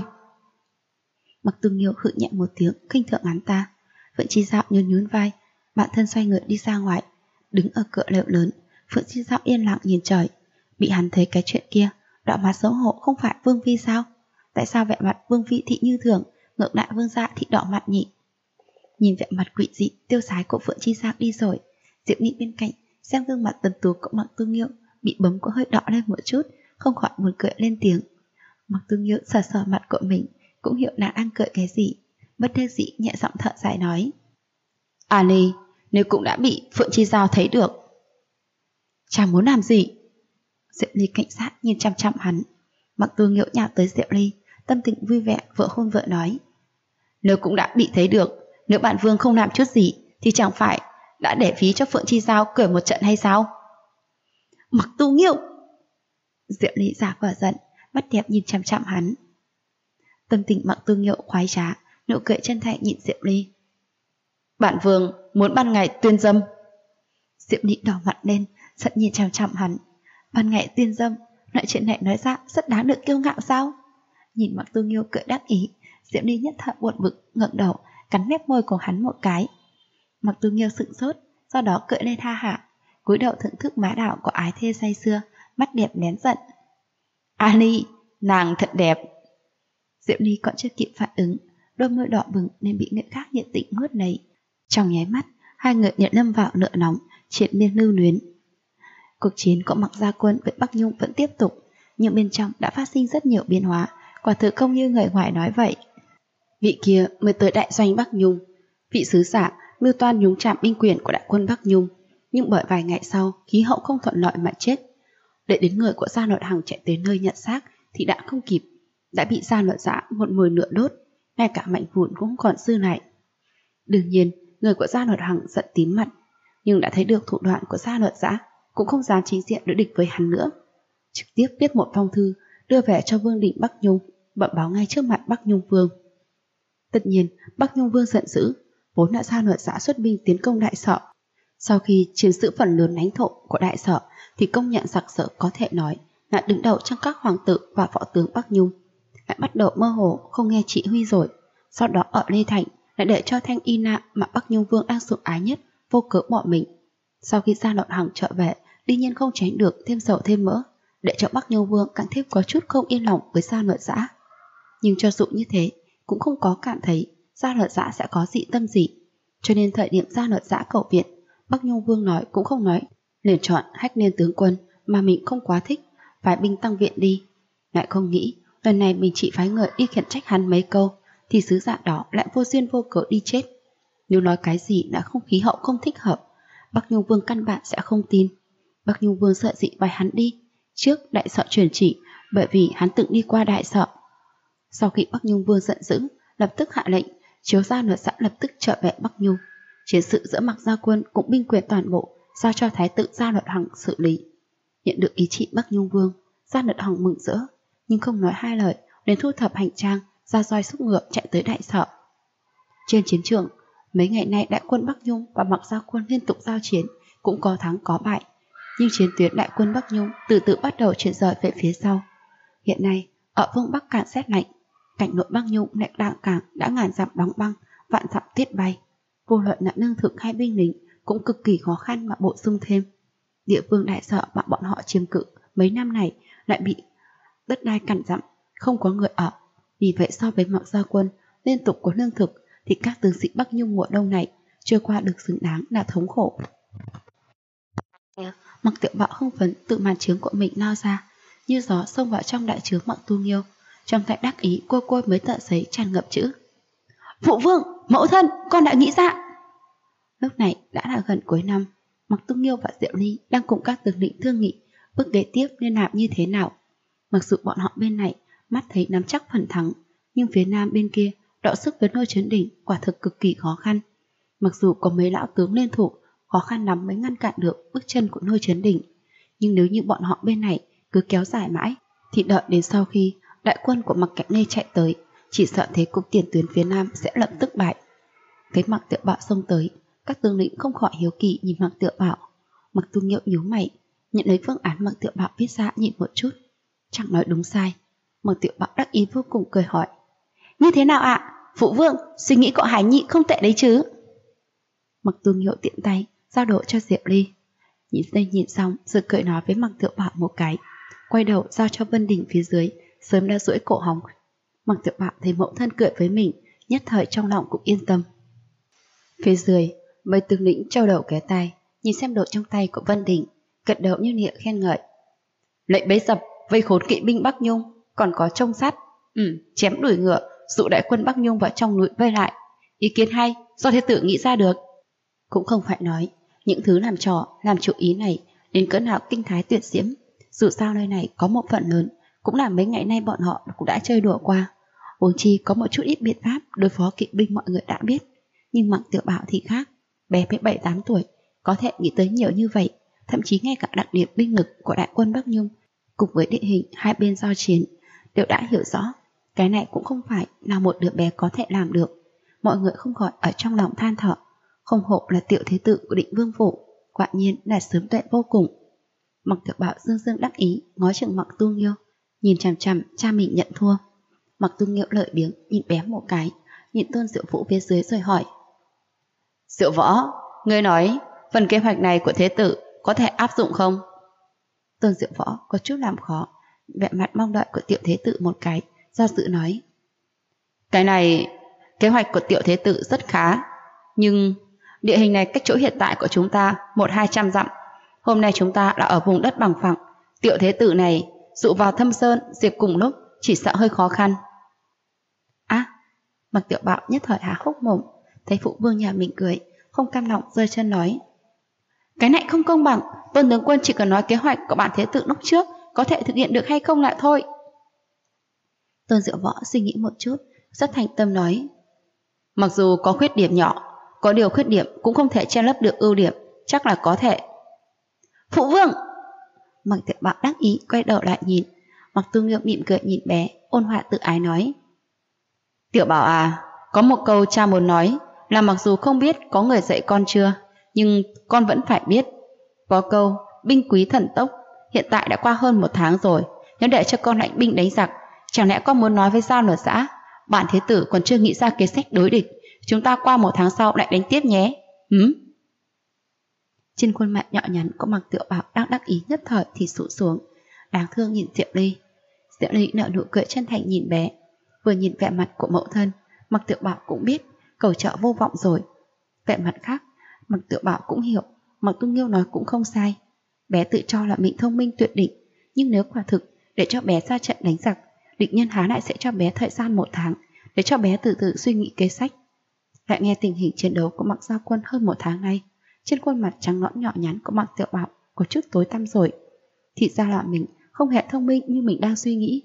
Mặc Tu Nghiêu hự nhẹ một tiếng khinh thường hắn ta. Phượng Chi Sao nhún nhún vai, bản thân xoay người đi ra ngoài. Đứng ở cửa lều lớn, Phượng Chi Sao yên lặng nhìn trời. Bị hắn thấy cái chuyện kia, đỏ mặt xấu hổ không phải Vương Phi sao? Tại sao vẻ mặt Vương Phi thị như thường, ngược lại Vương gia thị đỏ mặt nhỉ? Nhìn vẻ mặt quỷ dị tiêu sái của Phượng Chi Sao đi rồi, Diệu Ly bên cạnh xem gương mặt tuấn tú của Mặc Tu Nghiêu bị bấm có hơi đỏ lên một chút, không khỏi buồn cười lên tiếng. Mặc Tu Nghiêu sờ sờ mặt của mình, cũng hiểu là đang cười cái gì, bất đắc dĩ nhẹ giọng thở dài nói: Ali, nếu cũng đã bị Phượng Chi Giao thấy được. Chàng muốn làm gì? Diệu Ly cảnh sát nhìn chăm chăm hắn. Mặc Tu Nghiêu nhào tới Diệu Ly, tâm tình vui vẻ vợ hôn vợ nói: Nếu cũng đã bị thấy được, nếu bạn Vương không làm chút gì thì chẳng phải đã để phí cho Phượng Chi Giao cười một trận hay sao? Mặc Tu Nghiêu! Diệu Ly giả vờ giận, mắt đẹp nhìn chăm chăm hắn. Tâm tình Mặc Tu Nghiêu khoái trá, nụ cười chân thành nhìn Diệu Ly. Bạn Vương muốn ban ngày tuyên dâm, Diệp Nị đỏ mặt lên, giận nhìn chằm chằm hắn. Ban ngày tiên dâm, loại chuyện này nói ra rất đáng được kiêu ngạo sao? Nhìn Mạc Tu Nghiêu cười đắc ý, Diệp Nị nhất thời buồn bực, ngẩng đầu, cắn mép môi của hắn một cái. Mạc Tu Nghiêu sững sốt, sau đó cười lên ha hả, cúi đầu thưởng thức má đào của ái thê say sưa, mắt đẹp lén giận. Ali, nàng thật đẹp. Diệp Ly còn chưa kịp phản ứng, đôi môi đỏ bừng nên bị người khác nhiệt tình nuốt lấy. Trong nháy mắt, hai người nhận lâm vào nợ nóng, triền miên lưu luyến. Cuộc chiến của Mạc Gia Quân với Bắc Nhung vẫn tiếp tục, nhưng bên trong đã phát sinh rất nhiều biến hóa, quả thực không như người ngoài nói vậy. Vị kia mới tới đại doanh Bắc Nhung, vị sứ giả mưu toan nhúng chạm binh quyền của đại quân Bắc Nhung, nhưng bởi vài ngày sau khí hậu không thuận lợi mà chết. Để đến người của Gia Luật Hằng chạy tới nơi nhận xác thì đã không kịp, đã bị Gia Luật Giã một mồi lửa đốt, ngay cả mảnh vụn cũng không còn dư lại. Đương nhiên, người của Gia Luật Hằng giận tím mặt, nhưng đã thấy được thủ đoạn của Gia Luật Giã, cũng không dám chính diện đối địch với hắn nữa. Trực tiếp viết một phong thư đưa về cho Vương Định Bắc Nhung, bẩm báo ngay trước mặt Bắc Nhung Vương. Tất nhiên, Bắc Nhung Vương giận dữ, vốn đã Gia Luật Giã xuất binh tiến công Đại Sở. Sau khi chiếm giữ phần lớn lãnh thổ của Đại Sở thì công nhận sặc sỡ có thể nói là đứng đầu trong các hoàng tử và võ tướng Bắc Nhung, lại bắt đầu mơ hồ không nghe chỉ huy rồi. Sau đó ở Lê Thành lại để cho Thanh Y Na mà Bắc Nhung Vương đang sủng ái nhất vô cớ bỏ mình. Sau khi Gia Luật Hằng trở về, đương nhiên không tránh được thêm dầu thêm mỡ, để cho Bắc Nhung Vương càng thêm có chút không yên lòng với Gia Luật Giã. Nhưng cho dù như thế, cũng không có cảm thấy Gia Luật Giã sẽ có dị tâm gì, cho nên thời điểm Gia Luật Giã cầu viện, Bắc Nhung Vương nói cũng không nói, liền chọn Hách Liên tướng quân mà mình không quá thích, phái binh tăng viện đi. Lại không nghĩ lần này mình chỉ phái người đi khiển trách hắn mấy câu thì sứ giả đó lại vô duyên vô cớ đi chết. Nếu nói cái gì đã không khí hậu không thích hợp, Bắc Nhung Vương căn bản sẽ không tin. Bắc Nhung Vương sợ dị vài hắn đi trước Đại Sở truyền chỉ, bởi vì hắn từng đi qua Đại Sở. Sau khi Bắc Nhung Vương giận dữ, lập tức hạ lệnh chiếu Gia Luật Giã lập tức trở về Bắc Nhung. Chiến sự giữa Mạc Gia Quân cũng binh quyền toàn bộ giao cho Thái tử Gia Luật Hằng xử lý. Nhận được ý chỉ Bắc Nhung Vương, Gia Luật Hằng mừng rỡ, nhưng không nói hai lời, đến thu thập hành trang, ra roi xúc ngựa chạy tới Đại Sở. Trên chiến trường, mấy ngày nay đại quân Bắc Nhung và Mạc Gia Quân liên tục giao chiến, cũng có thắng có bại, nhưng chiến tuyến đại quân Bắc Nhung từ từ bắt đầu chuyển rời về phía sau. Hiện nay, ở phương Bắc càng rét lạnh, cảnh nội Bắc Nhung lại đạng càng đã ngàn dặm đóng băng, vạn dặm tuyết bay. Vô luận là lương thực hay binh lính cũng cực kỳ khó khăn mà bổ sung thêm. Địa phương Đại Sở mà bọn họ chiếm cự mấy năm này lại bị đất đai cằn dặm, không có người ở. Vì vậy so với Mạc Gia Quân liên tục có lương thực thì các tướng sĩ Bắc Nhung mùa đông này chưa qua được xứng đáng là thống khổ. Mạc Tiểu Bạo hưng phấn tự màn trướng của mình lao ra, như gió xông vào trong đại trướng Mạc Tu Nghiêu, trong tay đắc ý côi mấy tờ giấy tràn ngập chữ: Phụ vương, mẫu thân, con đã nghĩ ra. Lúc này đã là gần cuối năm, Mạc Tu Nghiêu và Diệu Ly đang cùng các tướng lĩnh thương nghị bước kế tiếp nên làm như thế nào. Mặc dù bọn họ bên này mắt thấy nắm chắc phần thắng, nhưng phía nam bên kia đọ sức với Lôi Chấn Đỉnh quả thực cực kỳ khó khăn. Mặc dù có mấy lão tướng liên thủ, khó khăn lắm mới ngăn cản được bước chân của Lôi Chấn Đỉnh, nhưng nếu như bọn họ bên này cứ kéo dài mãi thì đợi đến sau khi đại quân của Mạc Cảnh Lê chạy tới, chỉ sợ thế cục tiền tuyến phía nam sẽ lập tức bại. Thấy Mạc Tiểu Bạo xông tới, các tướng lĩnh không khỏi hiếu kỳ nhìn Mạc Tiểu Bạo. Mạc Tu Nghiêu nhíu mày, nhận lấy phương án Mạc Tiểu Bạo viết ra nhìn một chút, chẳng nói đúng sai. Mạc Tiểu Bạo đắc ý vô cùng cười hỏi: Như thế nào ạ? Phụ vương, suy nghĩ của Hải Nhị không tệ đấy chứ? Mạc Tu Nghiêu tiện tay giao đổ cho Diệu Ly. Nhìn xong rồi cười nói với Mạc Tiểu Bạo một cái, quay đầu giao cho Vân Đình phía dưới, sớm đã duỗi cổ họng. Mạc Tiểu Bạo thấy mẫu thân cười với mình, nhất thời trong lòng cũng yên tâm. Phía dưới, mấy tướng lĩnh trao đầu ké tai, nhìn xem đồ trong tay của Vân Đình, gật đầu như niệm khen ngợi. Lệnh bấy dập, vây khốn kỵ binh Bắc Nhung, còn có trông sắt, chém đuổi ngựa, dụ đại quân Bắc Nhung vào trong núi vây lại. Ý kiến hay, do thế tử nghĩ ra được. Cũng không phải nói, những thứ làm trò, làm chủ ý này đến cỡ nào kinh thái tuyệt diễm. Dù sao nơi này có một phần lớn cũng là mấy ngày nay bọn họ cũng đã chơi đùa qua. Huống chi có một chút ít biện pháp đối phó kỵ binh mọi người đã biết. Nhưng Mạc Tiểu Bạo thì khác, bé mới 7-8 tuổi, có thể nghĩ tới nhiều như vậy, thậm chí ngay cả đặc điểm binh lực của đại quân Bắc Nhung cùng với địa hình hai bên giao chiến đều đã hiểu rõ. Cái này cũng không phải là một đứa bé có thể làm được. Mọi người không khỏi ở trong lòng than thở, không hổ là tiểu thế tử của Định Vương phủ, quả nhiên là sớm tuệ vô cùng. Mặc Tiểu Bảo dương dương đắc ý ngó chừng Mặc Tu Nghiêu, nhìn chằm chằm cha mình nhận thua. Mặc Tu Nghiêu lợi biếng nhìn bé một cái, nhìn Tôn Diệu Vũ phía dưới rồi hỏi: Diệu Võ, ngươi nói phần kế hoạch này của thế tử có thể áp dụng không? Tôn Diệu Võ có chút làm khó, vẻ mặt mong đợi của Tiểu Thế Tử một cái, do dự nói: Cái này, kế hoạch của Tiểu Thế Tử rất khá, nhưng địa hình này cách chỗ hiện tại của chúng ta 100-200 dặm. Hôm nay chúng ta đã ở vùng đất bằng phẳng, Tiểu Thế Tử này dụ vào Thâm Sơn diệt cùng lúc chỉ sợ hơi khó khăn. Mặc Tiểu Bảo nhất thời há hốc mồm, thấy phụ vương nhà mình cười, không cam lòng giơ chân nói: Cái này không công bằng, Tôn tướng quân chỉ cần nói kế hoạch của bản thế tử lúc trước có thể thực hiện được hay không lại thôi. Tôn Diệu Võ suy nghĩ một chút, rất thành tâm nói: Mặc dù có khuyết điểm nhỏ, có điều khuyết điểm cũng không thể che lấp được ưu điểm, chắc là có thể. Phụ vương! Mặc Tiểu Bảo đắc ý quay đầu lại nhìn, Mặc Tu Nghiêu mỉm cười nhìn bé, ôn hòa tự ái nói: Tiểu Bảo à, có một câu cha muốn nói là mặc dù không biết có người dạy con chưa, nhưng con vẫn phải biết. Có câu binh quý thần tốc, hiện tại đã qua hơn 1 tháng rồi, nếu để cho con lãnh binh đánh giặc, chẳng lẽ con muốn nói với Giao Nở Dã bản thế tử còn chưa nghĩ ra kế sách đối địch, chúng ta qua 1 tháng sau lại đánh tiếp nhé. Trên khuôn mặt nhỏ nhắn của Mặc Tiểu Bảo đang đắc ý nhất thời thì sụt xuống, đáng thương nhìn Diệu Ly. Diệu Ly nở nụ cười chân thành nhìn bé, vừa nhìn vẻ mặt của mẫu thân, Mặc Tiểu Bảo cũng biết cầu trợ vô vọng rồi. Vẻ mặt khác, Mặc Tiểu Bảo cũng hiểu Mặc Tu Nghiêu nói cũng không sai. Bé tự cho là mình thông minh tuyệt đỉnh, nhưng nếu quả thực để cho bé ra trận đánh giặc, địch nhân há lại sẽ cho bé thời gian 1 tháng để cho bé từ từ suy nghĩ kế sách. Lại nghe tình hình chiến đấu của Mặc Gia Quân hơn 1 tháng nay, trên khuôn mặt trắng nõn nhỏ nhắn của Mặc Tiểu Bảo có chút tối tăm rồi. Thì ra là mình không hề thông minh như mình đang suy nghĩ.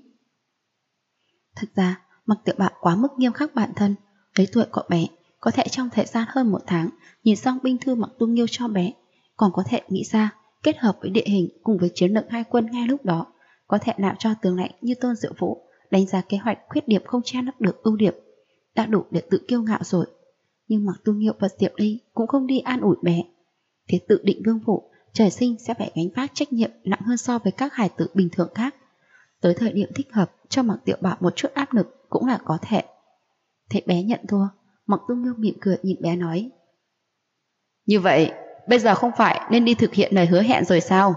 Thật ra Mặc Tiểu Bảo quá mức nghiêm khắc bản thân. Lấy tuổi của bé, có thể trong thời gian hơn 1 tháng nhìn xong binh thư Mặc Tu Nghiêu cho bé, còn có thể nghĩ ra kết hợp với địa hình cùng với chiến lược hai quân ngay lúc đó, có thể làm cho tướng lãnh như Tôn Diệu Vũ đánh giá kế hoạch khuyết điểm không che lấp được ưu điểm, đã đủ để tự kiêu ngạo rồi. Nhưng Mặc Tu Nghiêu và Diệu Ly cũng không đi an ủi bé. Thế tự Định Vương phủ trời sinh sẽ phải gánh vác trách nhiệm nặng hơn so với các hài tử bình thường khác. Tới thời điểm thích hợp cho Mặc Tiểu Bảo một chút áp lực cũng là có thể. Thấy bé nhận thua, Mặc Tu Nghiêu mỉm cười nhìn bé nói: Như vậy, bây giờ không phải nên đi thực hiện lời hứa hẹn rồi sao?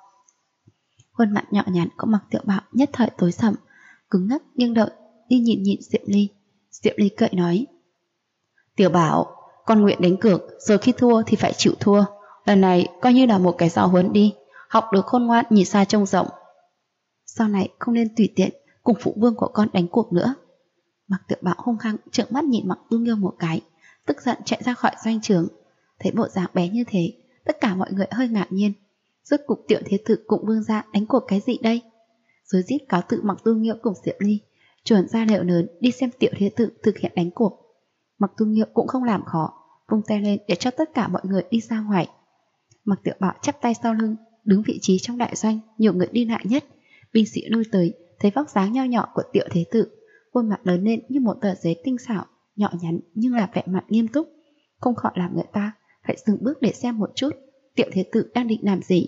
Khuôn mặt nhỏ nhắn của Mặc Tiểu Bảo nhất thời tối sầm, cứng ngắc nhưng đợi đi nhìn Diệu Ly. Diệu Ly cười nói: Tiểu Bảo, con nguyện đánh cược, rồi khi thua thì phải chịu thua. Lần này coi như là một cái giáo huấn đi, học được khôn ngoan nhìn xa trông rộng. Sau này không nên tùy tiện cùng phụ vương của con đánh cuộc nữa. Mặc Tiểu Bảo hung hăng trợn mắt nhìn Mặc Tu Nghiêu một cái, tức giận chạy ra khỏi doanh trường. Thấy bộ dạng bé như thế, tất cả mọi người hơi ngạc nhiên. Rốt cục Tiểu Thế Tử cùng vương gia đánh cuộc cái gì đây? Rồi rít cáo tự Mặc Tu Nghiêu cùng Diệu Ly chuẩn ra lều lớn đi xem Tiểu Thế Tử thực hiện đánh cuộc. Mặc Tu Nghiêu cũng không làm khó, vung tay lên để cho tất cả mọi người đi ra ngoài. Mặc Tiểu Bảo chắp tay sau lưng, đứng vị trí trong đại doanh nhiều người đi lại nhất. Binh sĩ lui tới, thấy vóc dáng nho nhỏ của Tiểu Thế Tử, khuôn mặt lớn lên như một tờ giấy tinh xảo, nhỏ nhắn nhưng là vẻ mặt nghiêm túc, không khỏi làm người ta phải dừng bước để xem một chút Tiểu Thế Tử đang định làm gì.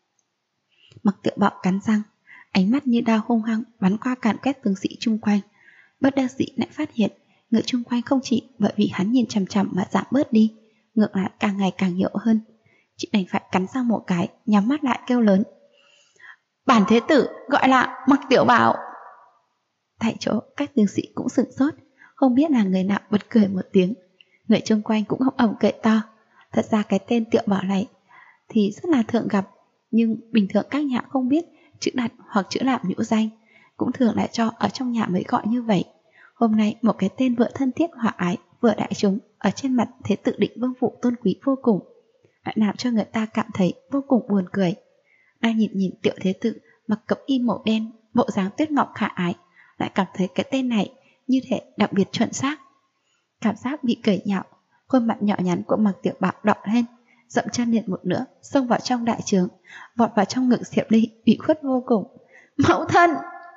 Mặc Tiểu Bảo cắn răng, ánh mắt như đao hung hăng bắn qua càn quét tướng sĩ chung quanh. Bất đắc dĩ lại phát hiện người chung quanh không chỉ bởi vì hắn nhìn chằm chằm mà giảm bớt đi, ngược lại càng ngày càng nhiều hơn. Chị đành phải cắn răng một cái, nhắm mắt lại kêu lớn: Bản thế tử gọi là Mặc Tiểu Bảo. Tại chỗ các tướng sĩ cũng sửng sốt, không biết là người nào bật cười một tiếng. Người chung quanh cũng ầm ầm cười to. Thật ra cái tên Tiểu Bảo này thì rất là thường gặp, nhưng bình thường các nhà không biết chữ đặt hoặc chữ làm nhũ danh, cũng thường lại cho ở trong nhà mới gọi như vậy. Hôm nay một cái tên vừa thân thiết hòa ái vừa đại chúng ở trên mặt Thế Tử Định Vương phủ tôn quý vô cùng, lại làm cho người ta cảm thấy vô cùng buồn cười. Đang nhìn Tiểu Thế Tử mặc cẩm y màu đen, bộ dáng tuyết ngọc khả ái, lại cảm thấy cái tên này như thể đặc biệt chuẩn xác. Cảm giác bị cười nhạo, khuôn mặt nhỏ nhắn của Mặc Tiểu Bảo đỏ lên, dậm chân liền một nữa, xông vào trong đại trường, vọt vào trong ngực Diệu Ly, ủy khuất vô cùng. Mẫu thân!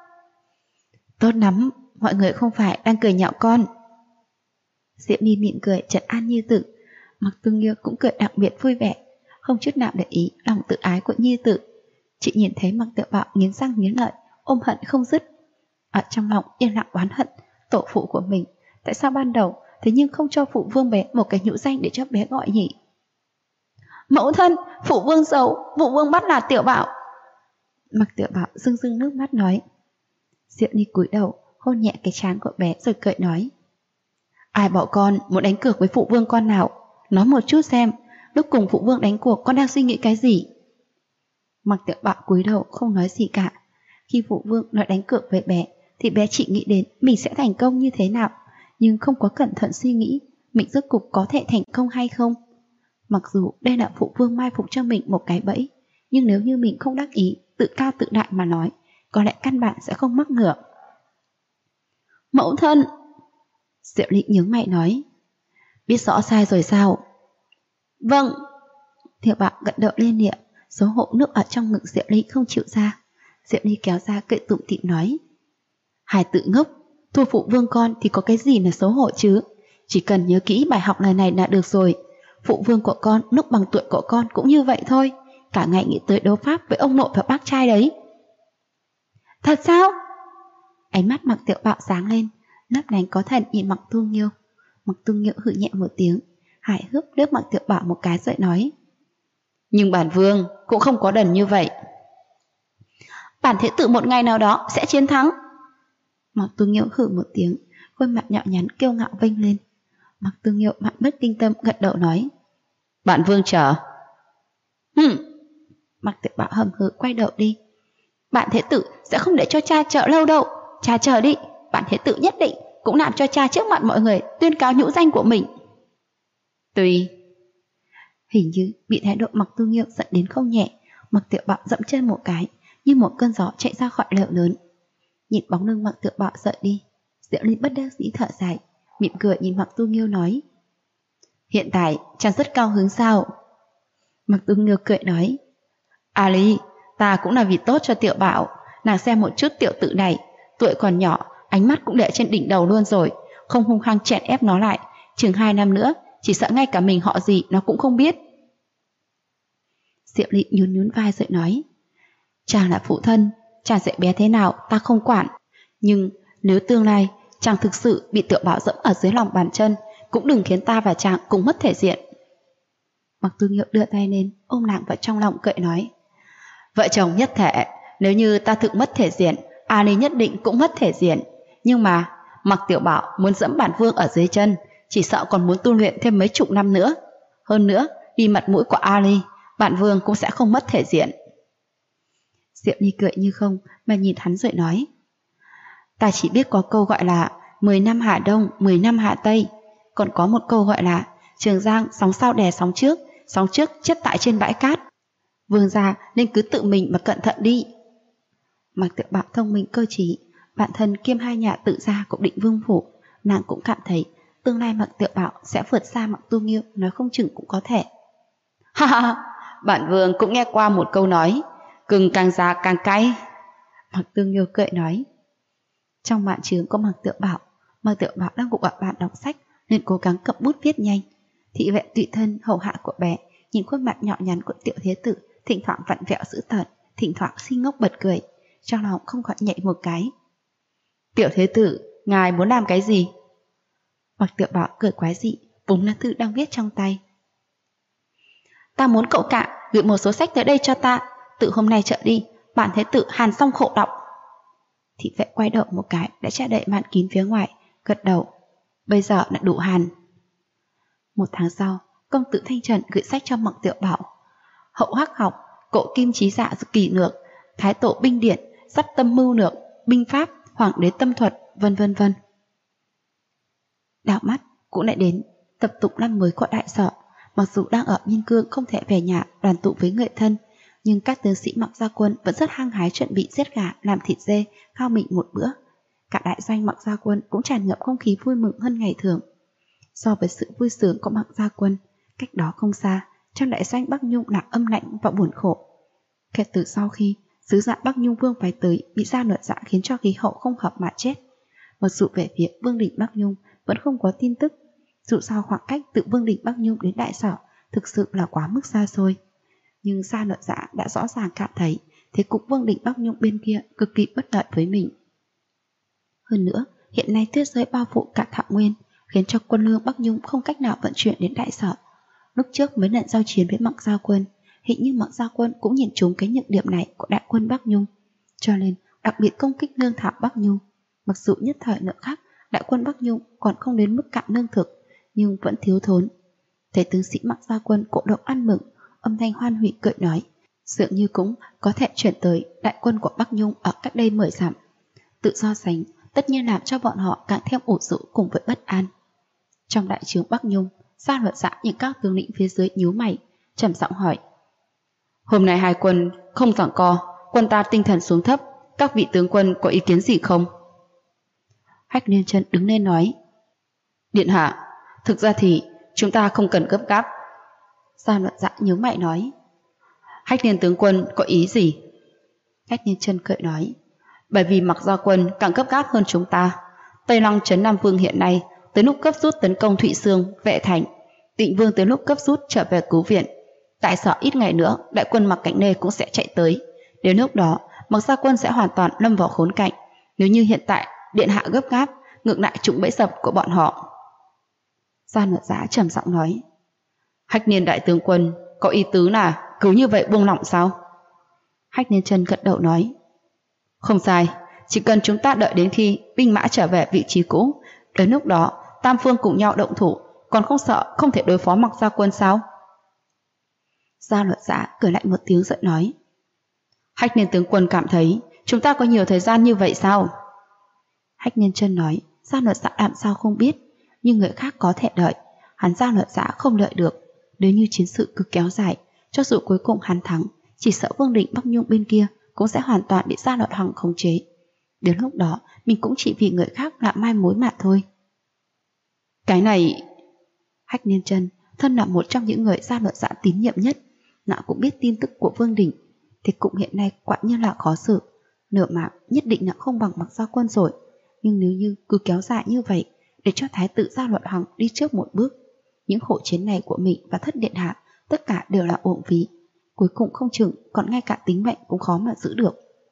Tốt lắm, mọi người không phải đang cười nhạo con. Diệu Ly mỉm cười trấn an Nhi tử. Mặc Tu Nghiêu cũng cười đặc biệt vui vẻ, không chút nào để ý lòng tự ái của nhi tử. Chị nhìn thấy Mạc Tiểu Bảo nghiến răng nghiến lợi, ôm hận không dứt. Ở trong lòng yên lặng oán hận tổ phụ của mình, tại sao ban đầu thế nhưng không cho phụ vương bé một cái nhũ danh để cho bé gọi nhỉ? Mẫu thân, phụ vương xấu, phụ vương bắt nạt Tiểu Bảo. Mạc Tiểu Bảo rưng rưng nước mắt nói. Diệu Ly cúi đầu hôn nhẹ cái trán của bé rồi cười nói. Ai bảo con muốn đánh cược với phụ vương con nào? Nói một chút xem, lúc cùng phụ vương đánh cuộc con đang suy nghĩ cái gì? Mạc Tiểu Bảo cúi đầu không nói gì cả. Khi phụ vương nói đánh cược với bé thì bé chỉ nghĩ đến mình sẽ thành công như thế nào, nhưng không có cẩn thận suy nghĩ mình rốt cuộc có thể thành công hay không. Mặc dù đây là phụ vương mai phục cho mình một cái bẫy, nhưng nếu như mình không đắc ý, tự cao tự đại mà nói, có lẽ căn bản sẽ không mắc ngược. Mẫu thân! Diệu Ly nhướng mày nói. Biết rõ sai rồi sao? Vâng! Tiểu Bảo gật đầu liên niệm, xấu hổ nước ở trong ngực Diệu Ly không chịu ra. Diệu Ly kéo ra cười tủm tỉm nói. Hài tự ngốc, thua phụ vương con thì có cái gì là xấu hổ chứ? Chỉ cần nhớ kỹ bài học lần này là được rồi. Phụ vương của con lúc bằng tuổi của con cũng như vậy thôi, cả ngày nghĩ tới đấu pháp với ông nội và bác trai đấy. Thật sao? Ánh mắt Mạc Tiểu Bảo sáng lên, lấp lánh có thần nhìn Mạc Tu Nghiêu. Mạc Tu Nghiêu hừ nhẹ một tiếng, hài hước liếc Mạc Tiểu Bảo một cái rồi nói. Nhưng bản vương cũng không có đần như vậy. Bản thế tử một ngày nào đó sẽ chiến thắng. Mạc Tu Nghiêu hừ một tiếng, khuôn mặt nhỏ nhắn kiêu ngạo vênh lên. Mạc Tu Nghiêu mặt bất kinh tâm gật đầu nói. Bản vương chờ. Mạc Tiểu Bảo hầm hừ quay đầu đi. Bản thế tử sẽ không để cho cha chờ lâu đâu. Cha chờ đi, bản thế tử nhất định cũng làm cho cha trước mặt mọi người tuyên cáo nhũ danh của mình. Tùy. Hình như bị thái độ Mạc Tu Nghiêu giận đến không nhẹ, Mạc Tiểu Bảo dẫm chân một cái, như một cơn gió chạy ra khỏi lều lớn. Nhìn bóng lưng Mạc Tiểu Bảo rời đi, Diệu Ly bất đắc dĩ thở dài, mỉm cười nhìn Mạc Tu Nghiêu nói. Hiện tại chàng rất cao hứng sao? Mạc Tu Nghiêu cười nói. A Ly, ta cũng là vì tốt cho Tiểu Bảo, nàng xem một chút tiểu tử này, tuổi còn nhỏ, ánh mắt cũng để trên đỉnh đầu luôn rồi, không hung hăng chèn ép nó lại, chừng 2 năm nữa, chỉ sợ ngay cả mình họ gì nó cũng không biết. Diệu Ly nhún nhún vai rồi nói. Chàng là phụ thân, chàng dạy bé thế nào ta không quản, nhưng nếu tương lai chàng thực sự bị Tiểu Bảo dẫm ở dưới lòng bàn chân, cũng đừng khiến ta và chàng cùng mất thể diện. Mạc Tu Nghiêu đưa tay lên ôm nàng vào trong lòng cười nói. Vợ chồng nhất thể, nếu như ta thực mất thể diện, A Ly nhất định cũng mất thể diện. Nhưng mà Mạc Tiểu Bảo muốn dẫm bản vương ở dưới chân, chỉ sợ còn muốn tu luyện thêm mấy chục năm nữa. Hơn nữa, vì mặt mũi của A Ly, bản vương cũng sẽ không mất thể diện. Diệu Ly cười như không mà nhìn hắn rồi nói. Ta chỉ biết có câu gọi là 10 năm hạ đông, 10 năm hạ tây. Còn có một câu gọi là Trường Giang sóng sau đè sóng trước chết tại trên bãi cát. Vương gia nên cứ tự mình mà cẩn thận đi. Mạc Tiểu Bảo thông minh cơ trí, bản thân kiêm hai nhà tự gia cũng định vương phủ, nàng cũng cảm thấy tương lai Mạc Tiểu Bảo sẽ vượt xa Mạc Tu Nghiêu, nói không chừng cũng có thể. Ha ha, bản vương cũng nghe qua một câu nói, gừng càng già càng cay. Mạc Tu Nghiêu cười nói. Trong mạn chướng có Mạc Tiểu Bảo đang gục ở bàn đọc sách nên cố gắng cầm bút viết nhanh. Thị vệ tùy thân hầu hạ của bé nhìn khuôn mặt nhỏ nhắn của tiểu thế tử, thỉnh thoảng vặn vẹo dữ tợn, thỉnh thoảng si ngốc bật cười, trong lòng không khỏi nhảy một cái. Tiểu thế tử, ngài muốn làm cái gì? Mạc Tiểu Bảo cười quái dị, vùng lá thư đang viết trong tay. Ta muốn cậu cả gửi một số sách tới đây cho ta, từ hôm nay trở đi, bản thế tử hàn xong khổ đọc. Thị vệ quay đầu một cái đã che đậy màn kín phía ngoài, gật đầu. Bây giờ đã đủ hàn. 1 tháng sau, công tử Thanh Trần gửi sách cho Mạc Tiểu Bảo. Hậu Hắc học, cộ kim trí dạ kỳ lược, thái tổ binh điện, sắp tâm mưu lược, binh pháp, hoàng đế tâm thuật, vân vân vân. Đảo mắt cũng lại đến tập tụng năm mới của đại sở. Mặc dù đang ở Biên Cương không thể về nhà đoàn tụ với người thân, nhưng các tướng sĩ Mạc Gia Quân vẫn rất hăng hái chuẩn bị giết gà, làm thịt dê, khao mịn một bữa. Cả đại doanh Mạc Gia Quân cũng tràn ngập không khí vui mừng hơn ngày thường. So với sự vui sướng của Mạc Gia Quân, cách đó không xa, trong đại doanh Bắc Nhung là âm lạnh và buồn khổ. Kể từ sau khi sứ giả Bắc Nhung Vương phái tới bị ra nội dạ khiến cho khí hậu không hợp mà chết. Mặc dù về phía Vương đình Bắc Nhung vẫn không có tin tức, dù sao khoảng cách từ Vương đình Bắc Nhung đến đại sở thực sự là quá mức xa xôi. Nhưng Gia Luật Dạ đã rõ ràng cảm thấy thế cục Vương Đình Bắc Nhung bên kia cực kỳ bất lợi với mình. Hơn nữa, hiện nay tuyết rơi bao phủ cả Thảo Nguyên, khiến cho quân lương Bắc Nhung không cách nào vận chuyển đến Đại Sở. Lúc trước mấy lần giao chiến với Mạc Gia Quân, hình như Mạc Gia Quân cũng nhìn trúng cái nhược điểm này của đại quân Bắc Nhung, cho nên đặc biệt công kích lương thảo Bắc Nhung. Mặc dù nhất thời nửa khắc đại quân Bắc Nhung còn không đến mức cạn lương thực, nhưng vẫn thiếu thốn. Thấy tướng sĩ Mạc Gia Quân cổ động ăn mừng, âm thanh hoan hỉ cười nói, dường như cũng có thể chuyển tới đại quân của Bắc Nhung ở cách đây 10 dặm. Tự so sánh tất nhiên làm cho bọn họ càng thêm ủ rũ cùng với bất an. Trong đại trướng Bắc Nhung, Gia Luật Dạ nhìn các tướng lĩnh phía dưới nhíu mày, trầm giọng hỏi: hôm nay hai quân không giằng co, quân ta tinh thần xuống thấp, các vị tướng quân có ý kiến gì không? Hách Liên Chân đứng lên nói: điện hạ, thực ra thì chúng ta không cần gấp gáp. Gia Luật Dạ nhíu mày nói: Hách Liên tướng quân có ý gì? Hách Liên Chân cười nói: bởi vì Mạc Gia Quân càng gấp gáp hơn chúng ta. Tây Lăng trấn Nam Vương hiện nay tới lúc cấp rút tấn công Thụy Xương, Vệ Thành, Tịnh Vương tới lúc cấp rút trở về cứu viện. Tại Sở ít ngày nữa đại quân Mạc Cảnh Nê cũng sẽ chạy tới. Đến lúc đó Mạc Gia Quân sẽ hoàn toàn lâm vào khốn cảnh. Nếu như hiện tại điện hạ gấp gáp, ngược lại trúng bẫy dập của bọn họ. Gia Luật Dạ trầm giọng nói: Hách Liên đại tướng quân có ý tứ là cứ như vậy buông lỏng sao? Hách Liên Chân gật đầu nói: không sai, chỉ cần chúng ta đợi đến khi binh mã trở về vị trí cũ, đến lúc đó tam phương cùng nhau động thủ, còn không sợ không thể đối phó Mạc Gia Quân sao? Gia Luật Dạ cười lại một tiếng giận nói: Hách Liên tướng quân cảm thấy chúng ta có nhiều thời gian như vậy sao? Hách Liên Chân nói: Gia Luật Dạ làm sao không biết, nhưng người khác có thể đợi, hắn Gia Luật Dạ không đợi được. Nếu như chiến sự cứ kéo dài, cho dù cuối cùng hắn thắng, chỉ sợ Vương Định Bắc Nhung bên kia cũng sẽ hoàn toàn bị Gia Luật Hằng khống chế. Đến lúc đó mình cũng chỉ vì người khác làm mai mối mà thôi. Cái này... Hách Liên Chân thân là một trong những người Gia Luật Dạ tín nhiệm nhất, nàng cũng biết tin tức của Vương Đình, thì cũng hiện nay quả nhiên là khó xử. Nửa mạng nhất định là không bằng Mạc Gia Quân rồi, nhưng nếu như cứ kéo dài như vậy, để cho Thái tử Gia Luật Hằng đi trước một bước, những hộ chiến này của mình và thất điện hạ tất cả đều là uổng phí, cuối cùng không chừng còn ngay cả tính mệnh cũng khó mà giữ được.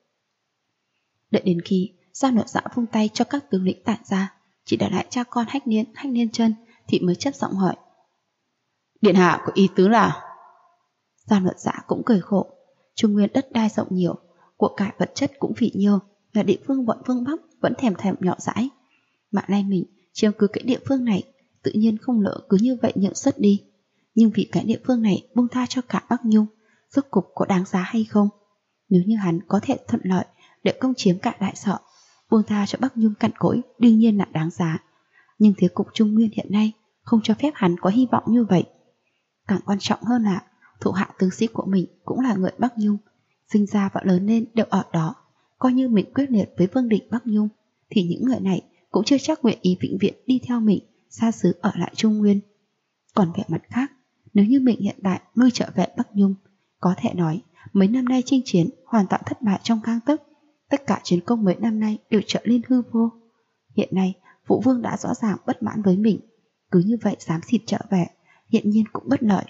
Đợi đến khi Gia Luật Dạ vung tay cho các tướng lĩnh tản ra, chỉ để lại cha con Hách Liên Chân thì mới chấp giọng hỏi: điện hạ có ý tứ là? Gia Luật Dạ cũng cười khổ: Trung Nguyên đất đai rộng nhiều, của cải vật chất cũng phỉ nhiêu, là địa phương bọn Vương Bắc vẫn thèm nhỏ dãi. Mà nay mình chiếm cứ cái địa phương này, tự nhiên không lỡ cứ như vậy nhận xuất đi. Nhưng vì cái địa phương này buông tha cho cả Bắc Nhung, rốt cục có đáng giá hay không? Nếu như hắn có thể thuận lợi để công chiếm cả Đại Sở, buông tha cho Bắc Nhung cằn cỗi đương nhiên là đáng giá. Nhưng thế cục Trung Nguyên hiện nay không cho phép hắn có hy vọng như vậy. Càng quan trọng hơn là thủ hạ tướng sĩ của mình cũng là người Bắc Nhung, sinh ra và lớn lên đều ở đó. Coi như mình quyết liệt với Vương Định Bắc Nhung, thì những người này cũng chưa chắc nguyện ý vĩnh viễn đi theo mình xa xứ ở lại Trung Nguyên. Còn về mặt khác, nếu như mình hiện tại nuôi trở về Bắc Nhung, có thể nói mấy năm nay chinh chiến hoàn toàn thất bại trong gang tấc, tất cả chiến công mấy năm nay đều trở lên hư vô. Hiện nay Vũ Vương đã rõ ràng bất mãn với mình, cứ như vậy dám xịt trở về, hiện nhiên cũng bất lợi.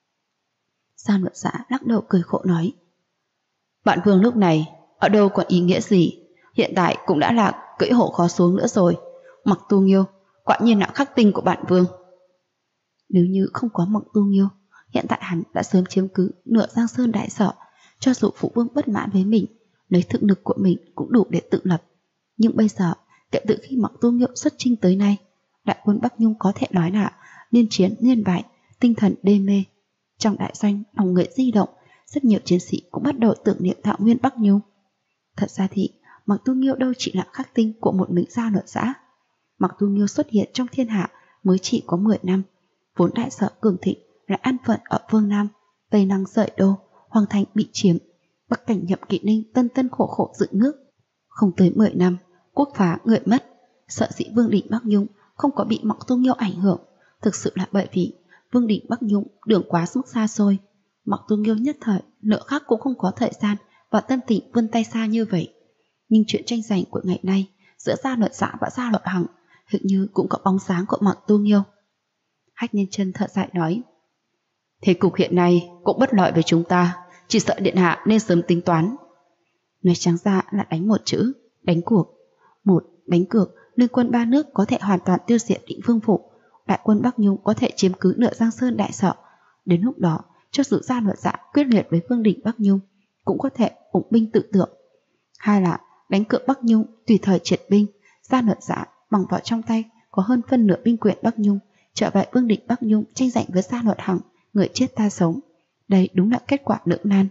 Gia Luật Dạ lắc đầu cười khổ nói: Bạn Vương lúc này ở đâu còn ý nghĩa gì, hiện tại cũng đã là cưỡi hổ khó xuống nữa rồi. Mặc Tu Nghiêu quả nhiên là khắc tinh của bạn Vương. Nếu như không có Mặc Tu Nghiêu, hiện tại hắn đã sớm chiếm cứ nửa Giang Sơn Đại Sở. Cho dù Phụ Vương bất mãn với mình, lấy thực lực của mình cũng đủ để tự lập. Nhưng bây giờ, kể từ khi Mặc Tu Nghiêu xuất chinh tới nay, đại quân Bắc Nhung có thể nói là liên chiến liên bại, tinh thần đê mê. Trong đại doanh, lòng người di động, rất nhiều chiến sĩ cũng bắt đầu tưởng niệm Thảo Nguyên Bắc Nhung. Thật ra thì Mặc Tu Nghiêu đâu chỉ là khắc tinh của một mình Gia Luật Dạ. Mặc Tu Nghiêu xuất hiện trong thiên hạ mới chỉ có 10 năm, vốn Đại Sở cường thịnh lại an phận ở phương Nam, Tây Lăng Sợi Đô, Hoàng Thành bị chiếm, Bắc Cảnh Nhậm Kỵ Ninh tân tân khổ khổ dựng nước. Không tới 10 năm, quốc phá người mất. Sợ dĩ Vương Định Bắc Nhung không có bị Mặc Tu Nghiêu ảnh hưởng, thực sự là bởi vì Vương Định Bắc Nhung đường quá mức xa xôi. Mặc Tu Nghiêu nhất thời nửa khác cũng không có thời gian và tâm tình vươn tay xa như vậy. Nhưng chuyện tranh giành của ngày nay giữa Gia Luật Dạ và Gia Luật Hằng hình như cũng có bóng dáng của Mặc Tu Nghiêu. Hách Liên Chân thở dài nói: Thế cục hiện nay cũng bất lợi với chúng ta, chỉ sợ điện hạ nên sớm tính toán. Nói trắng ra là đánh một chữ, đánh cuộc. Một, đánh cược liên quân ba nước có thể hoàn toàn tiêu diệt Định Vương Phủ, đại quân Bắc Nhung có thể chiếm cứ nửa Giang Sơn Đại Sở. Đến lúc đó, cho dù Gia Luật Dạ quyết liệt với Vương Đình Bắc Nhung, cũng có thể ủng binh tự tượng. Hai là đánh cược Bắc Nhung tùy thời triệt binh, Gia Luật Dạ bằng vào trong tay có hơn phân nửa binh quyền Bắc Nhung, trở về Vương Đình Bắc Nhung tranh giành với Gia Luật Hằng, người chết ta sống. Đây đúng là kết quả lưỡng nan.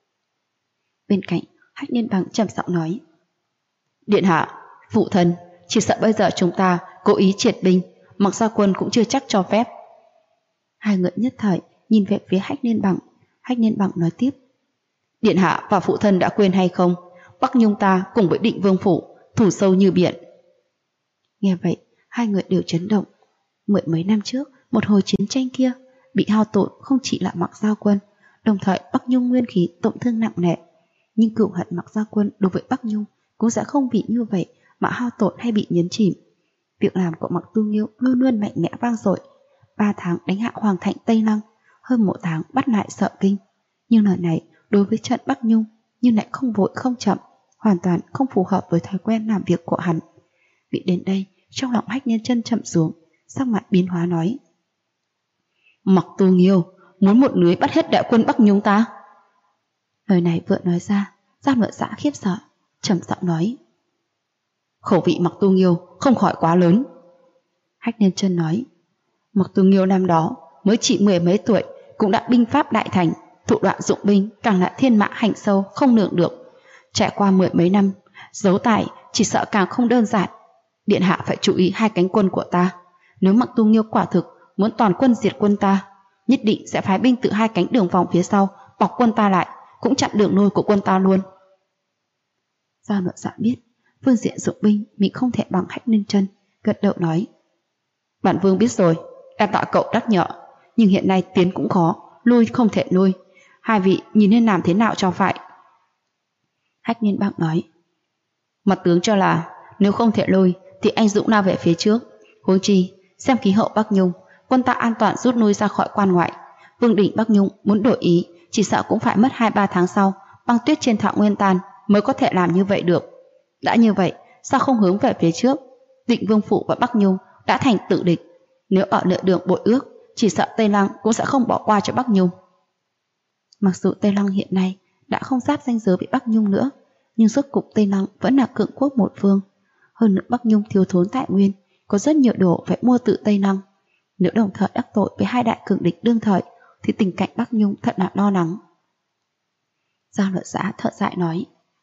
Bên cạnh, Hách Liên Bằng trầm giọng nói: Điện hạ, phụ thân, chỉ sợ bây giờ chúng ta cố ý triệt binh, Mặc Gia Quân cũng chưa chắc cho phép. Hai người nhất thời nhìn về phía Hách Liên Bằng. Hách Liên Bằng nói tiếp: Điện hạ và phụ thân đã quên hay không, Bắc Nhung ta cùng với Định Vương Phủ thủ sâu như biển. Nghe vậy, hai người đều chấn động. Mười mấy năm trước, một hồi chiến tranh kia, bị hao tổn không chỉ là Mặc Gia Quân, đồng thời Bắc Nhung nguyên khí tổn thương nặng nề. Nhưng cửu hận Mặc Gia Quân đối với Bắc Nhung cũng sẽ không vì như vậy mà hao tổn hay bị nhấn chìm. Việc làm của Mặc Tu Nghiêu luôn luôn mạnh mẽ vang dội. 3 tháng đánh hạ Hoàng Thành Tây Lăng, hơn 1 tháng bắt lại Sợ Kinh. Nhưng lần này đối với trận Bắc Nhung nhưng lại không vội không chậm, hoàn toàn không phù hợp với thói quen làm việc của hắn. Nghĩ đến đây, trong lòng Hách Liên Chân chậm xuống, sắc mặt biến hóa nói: Mặc Tu Nghiêu muốn một lưới bắt hết đại quân Bắc Nhung ta. Lời này vừa nói ra, Gia Luật Dạ khiếp sợ, trầm giọng nói: Khẩu vị Mặc Tu Nghiêu không khỏi quá lớn. Hách Liên Chân nói: Mặc Tu Nghiêu năm đó mới chỉ 10 mấy tuổi cũng đã binh pháp đại thành, thủ đoạn dụng binh càng là thiên mã hành sâu không lường được. Trải qua 10 mấy năm, giấu tài chỉ sợ càng không đơn giản. Điện hạ phải chú ý hai cánh quân của ta. Nếu Mặc Tu Nghiêu quả thực muốn toàn quân diệt quân ta, nhất định sẽ phái binh từ hai cánh đường vòng phía sau bọc quân ta lại, cũng chặn đường nuôi của quân ta luôn. Gia Luật Dạ biết phương diện dụng binh mình không thể bằng Hách Liên Chân, gật đầu nói: Bản vương biết rồi, đa tạ cậu nhắc nhở, nhưng hiện nay tiến cũng khó, lui không thể nuôi, hai vị nhìn nên làm thế nào cho phải. Hách Liên Bằng nói: Mặt tướng cho là nếu không thể lui thì anh dũng lao về phía trước. Huống chi xem khí hậu Bắc Nhung, quân ta an toàn rút lui ra khỏi quan ngoại. Vương Đình Bắc Nhung muốn đổi ý, chỉ sợ cũng phải mất 2-3 tháng sau băng tuyết trên Thảo Nguyên tan mới có thể làm như vậy được. Đã như vậy, sao không hướng về phía trước? Định Vương Phủ và Bắc Nhung đã thành tử địch, nếu ở nửa đường bội ước, chỉ sợ Tây Lăng cũng sẽ không bỏ qua cho Bắc Nhung. Mặc dù Tây Lăng hiện nay đã không giáp ranh giới với Bắc Nhung nữa, nhưng rốt cục Tây Lăng vẫn là cường quốc một phương. Hơn nữa Bắc Nhung thiếu thốn tài nguyên, có rất nhiều đồ phải mua từ Tây Lăng. Nếu đồng thời đắc tội với hai đại cường địch đương thời, thì tình cảnh Bắc Nhung thật là lo lắng. Gia Luật Dạ thở dài nói: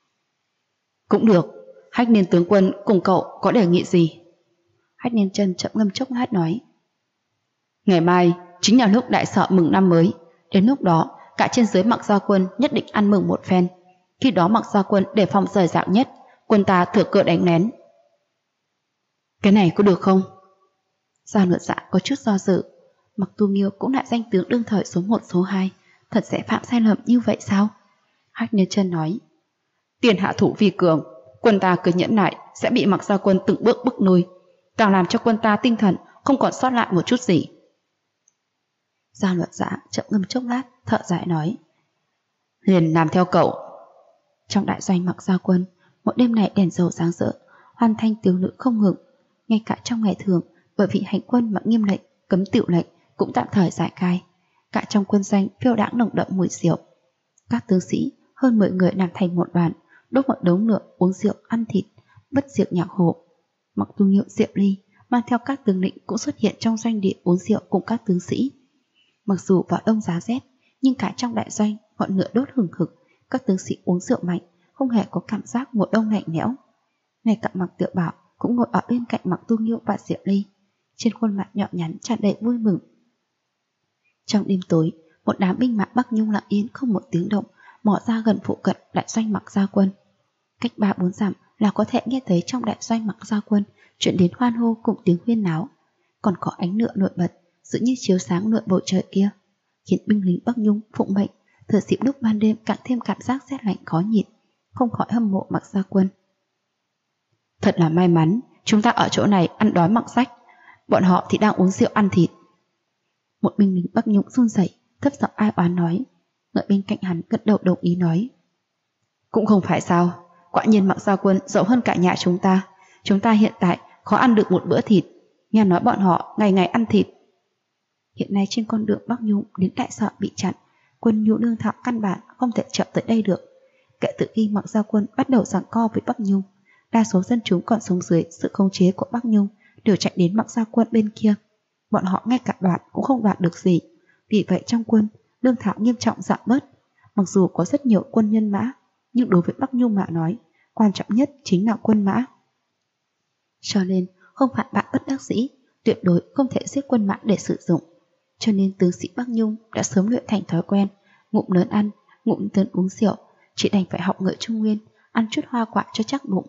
Cũng được, Hách Liên tướng quân cùng cậu có đề nghị gì? Hách Liên Chân chậm ngâm chốc lát nói: Ngày mai chính là lúc đại sở mừng năm mới, đến lúc đó cả trên dưới Mặc Gia Quân nhất định ăn mừng một phen. Khi đó Mặc Gia Quân đề phòng rời rạc nhất, quân ta thừa cơ đánh lén. Cái này có được không? Gia Luật Dạ có chút do dự. Mặc Tu Nghiêu cũng là danh tướng đương thời số 1 số 2, thật sẽ phạm sai lầm như vậy sao? Hách Liên Chân nói: Tiền hạ thủ vi cường, quân ta cứ nhẫn nại sẽ bị Mặc Gia Quân từng bước bức nuôi, càng làm cho quân ta tinh thần không còn sót lại một chút gì. Gia Luật Dạ chậm ngâm chốc lát, thở dài nói: Liền làm theo cậu. Trong đại doanh Mặc Gia Quân, một đêm này đèn dầu sáng rỡ, hoàn thanh tiếng nữ không ngừng. Ngay cả trong ngày thường, bởi vì hành quân mà nghiêm lệnh, cấm tiểu lệnh cũng tạm thời giải khai. Cả trong quân doanh phiêu đãng nồng đậm mùi rượu. Các tướng sĩ hơn 10 người làm thành một đoàn, đốt một đống lửa, uống rượu, ăn thịt, bất diệt nhạc hộ. Mặc Tu Nghiêu, Diệp Ly mang theo các tướng lĩnh cũng xuất hiện trong doanh địa uống rượu cùng các tướng sĩ. Mặc dù vào đông giá rét, nhưng cả trong đại doanh ngọn lửa đốt hừng hực, các tướng sĩ uống rượu mạnh, không hề có cảm giác mùa đông lạnh lẽo. Ngay cả Mặc Tiểu Bảo cũng ngồi ở bên cạnh Mặc Tu Nghiêu và Diệp Ly, trên khuôn mặt nhỏ nhắn tràn đầy vui mừng. Trong đêm tối, một đám binh mã Bắc Nhung lặng yên không một tiếng động mò ra gần phụ cận đại doanh Mặc Gia Quân. Cách 3-4 dặm là có thể nghe thấy trong đại doanh Mặc Gia Quân chuyển đến hoan hô cùng tiếng huyên náo, còn có ánh lửa nổi bật dường như chiếu sáng nửa bầu trời kia, khiến binh lính Bắc Nhung phụng mệnh thừa dịp lúc ban đêm càng thêm cảm giác rét lạnh khó nhịn, không khỏi hâm mộ Mặc Gia Quân. Thật là may mắn, chúng ta ở chỗ này ăn đói mặc rách, bọn họ thì đang uống rượu ăn thịt. Một binh lính Bắc Nhung run rẩy, thấp giọng ai oán nói. Người bên cạnh hắn gật đầu đồng ý nói. Cũng không phải sao, quả nhiên Mạc Gia Quân giàu hơn cả nhà chúng ta. Chúng ta hiện tại khó ăn được một bữa thịt, nghe nói bọn họ ngày ngày ăn thịt. Hiện nay trên con đường Bắc Nhung đến Đại Sở bị chặn, quân Nhu Lương Thảo căn bản không thể chậm tới đây được. Kể từ khi Mạc Gia Quân bắt đầu giằng co với Bắc Nhung, đa số dân chúng còn sống dưới sự khống chế của Bắc Nhung đều chạy đến Mạc Gia Quân bên kia. Bọn họ ngay cả đoạt cũng không đoạt được gì. Vì vậy trong quân, lương thảo nghiêm trọng giảm bớt. Mặc dù có rất nhiều quân nhân mã, nhưng đối với Bắc Nhung mà nói, quan trọng nhất chính là quân mã. Cho nên không phải bạn bất đắc dĩ, tuyệt đối không thể giết quân mã để sử dụng. Cho nên tướng sĩ Bắc Nhung đã sớm luyện thành thói quen, ngụm lớn ăn, ngụm lớn uống rượu, chỉ đành phải học ngựa Trung Nguyên, ăn chút hoa quả cho chắc bụng.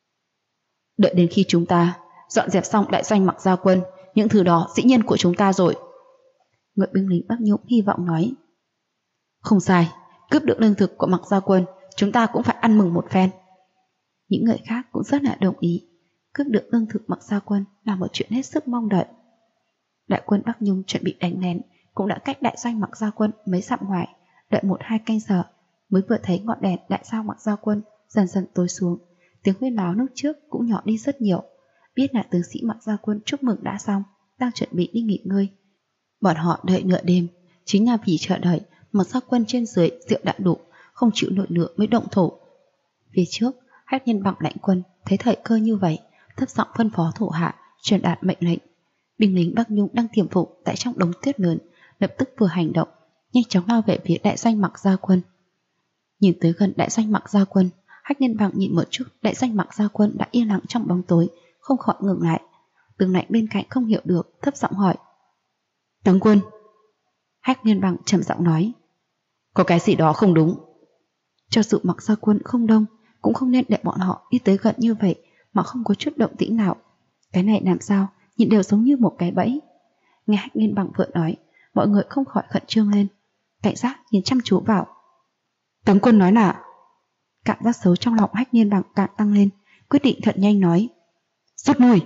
Đợi đến khi chúng ta dọn dẹp xong đại doanh Mạc Gia Quân, những thứ đó dĩ nhiên của chúng ta rồi. Người binh lính Bắc Nhung hy vọng nói. Không sai, cướp được lương thực của Mạc Gia Quân, chúng ta cũng phải ăn mừng một phen. Những người khác cũng rất là đồng ý. Cướp được lương thực Mạc Gia Quân là một chuyện hết sức mong đợi. Đại quân Bắc Nhung chuẩn bị đánh lén cũng đã cách đại doanh Mạc Gia Quân mấy dặm ngoài, đợi 1-2 canh giờ mới vừa thấy ngọn đèn đại sao Mạc Gia Quân dần dần tối xuống. Tiếng huyên náo lúc trước cũng nhỏ đi rất nhiều. Biết là tướng sĩ Mạc Gia Quân chúc mừng đã xong, đang chuẩn bị đi nghỉ ngơi. Bọn họ đợi nửa đêm chính là vì chờ đợi Mạc Gia Quân trên dưới rượu đã đủ, không chịu nổi nữa mới động thủ. Phía trước, Hách Nhân Bằng lãnh quân thấy thời cơ như vậy, thấp giọng phân phó thủ hạ truyền đạt mệnh lệnh. Binh lính Bắc Nhung đang tiềm phục tại trong đống tuyết lớn, lập tức vừa hành động, nhanh chóng lao về phía đại doanh Mạc Gia Quân. Nhìn tới gần đại doanh Mạc Gia Quân, Hách Nhân Bằng nhìn một chút đại doanh Mạc Gia Quân đã yên lặng trong bóng tối, không khỏi ngừng lại. Tướng lãnh bên cạnh không hiểu được, thấp giọng hỏi. Tướng quân. Hách Nhân Bằng trầm giọng nói. Có cái gì đó không đúng. Cho dù Mạc Gia Quân không đông, cũng không nên để bọn họ đi tới gần như vậy mà không có chút động tĩnh nào. Cái này làm sao nhìn đều giống như một cái bẫy. Nghe Hách Nhân Bằng vừa nói, mọi người không khỏi khẩn trương lên, cảnh giác nhìn chăm chú vào. Tướng quân nói là. Cảm giác xấu trong lòng Hách Nhân Bằng càng tăng lên, quyết định thật nhanh nói. Rút lui.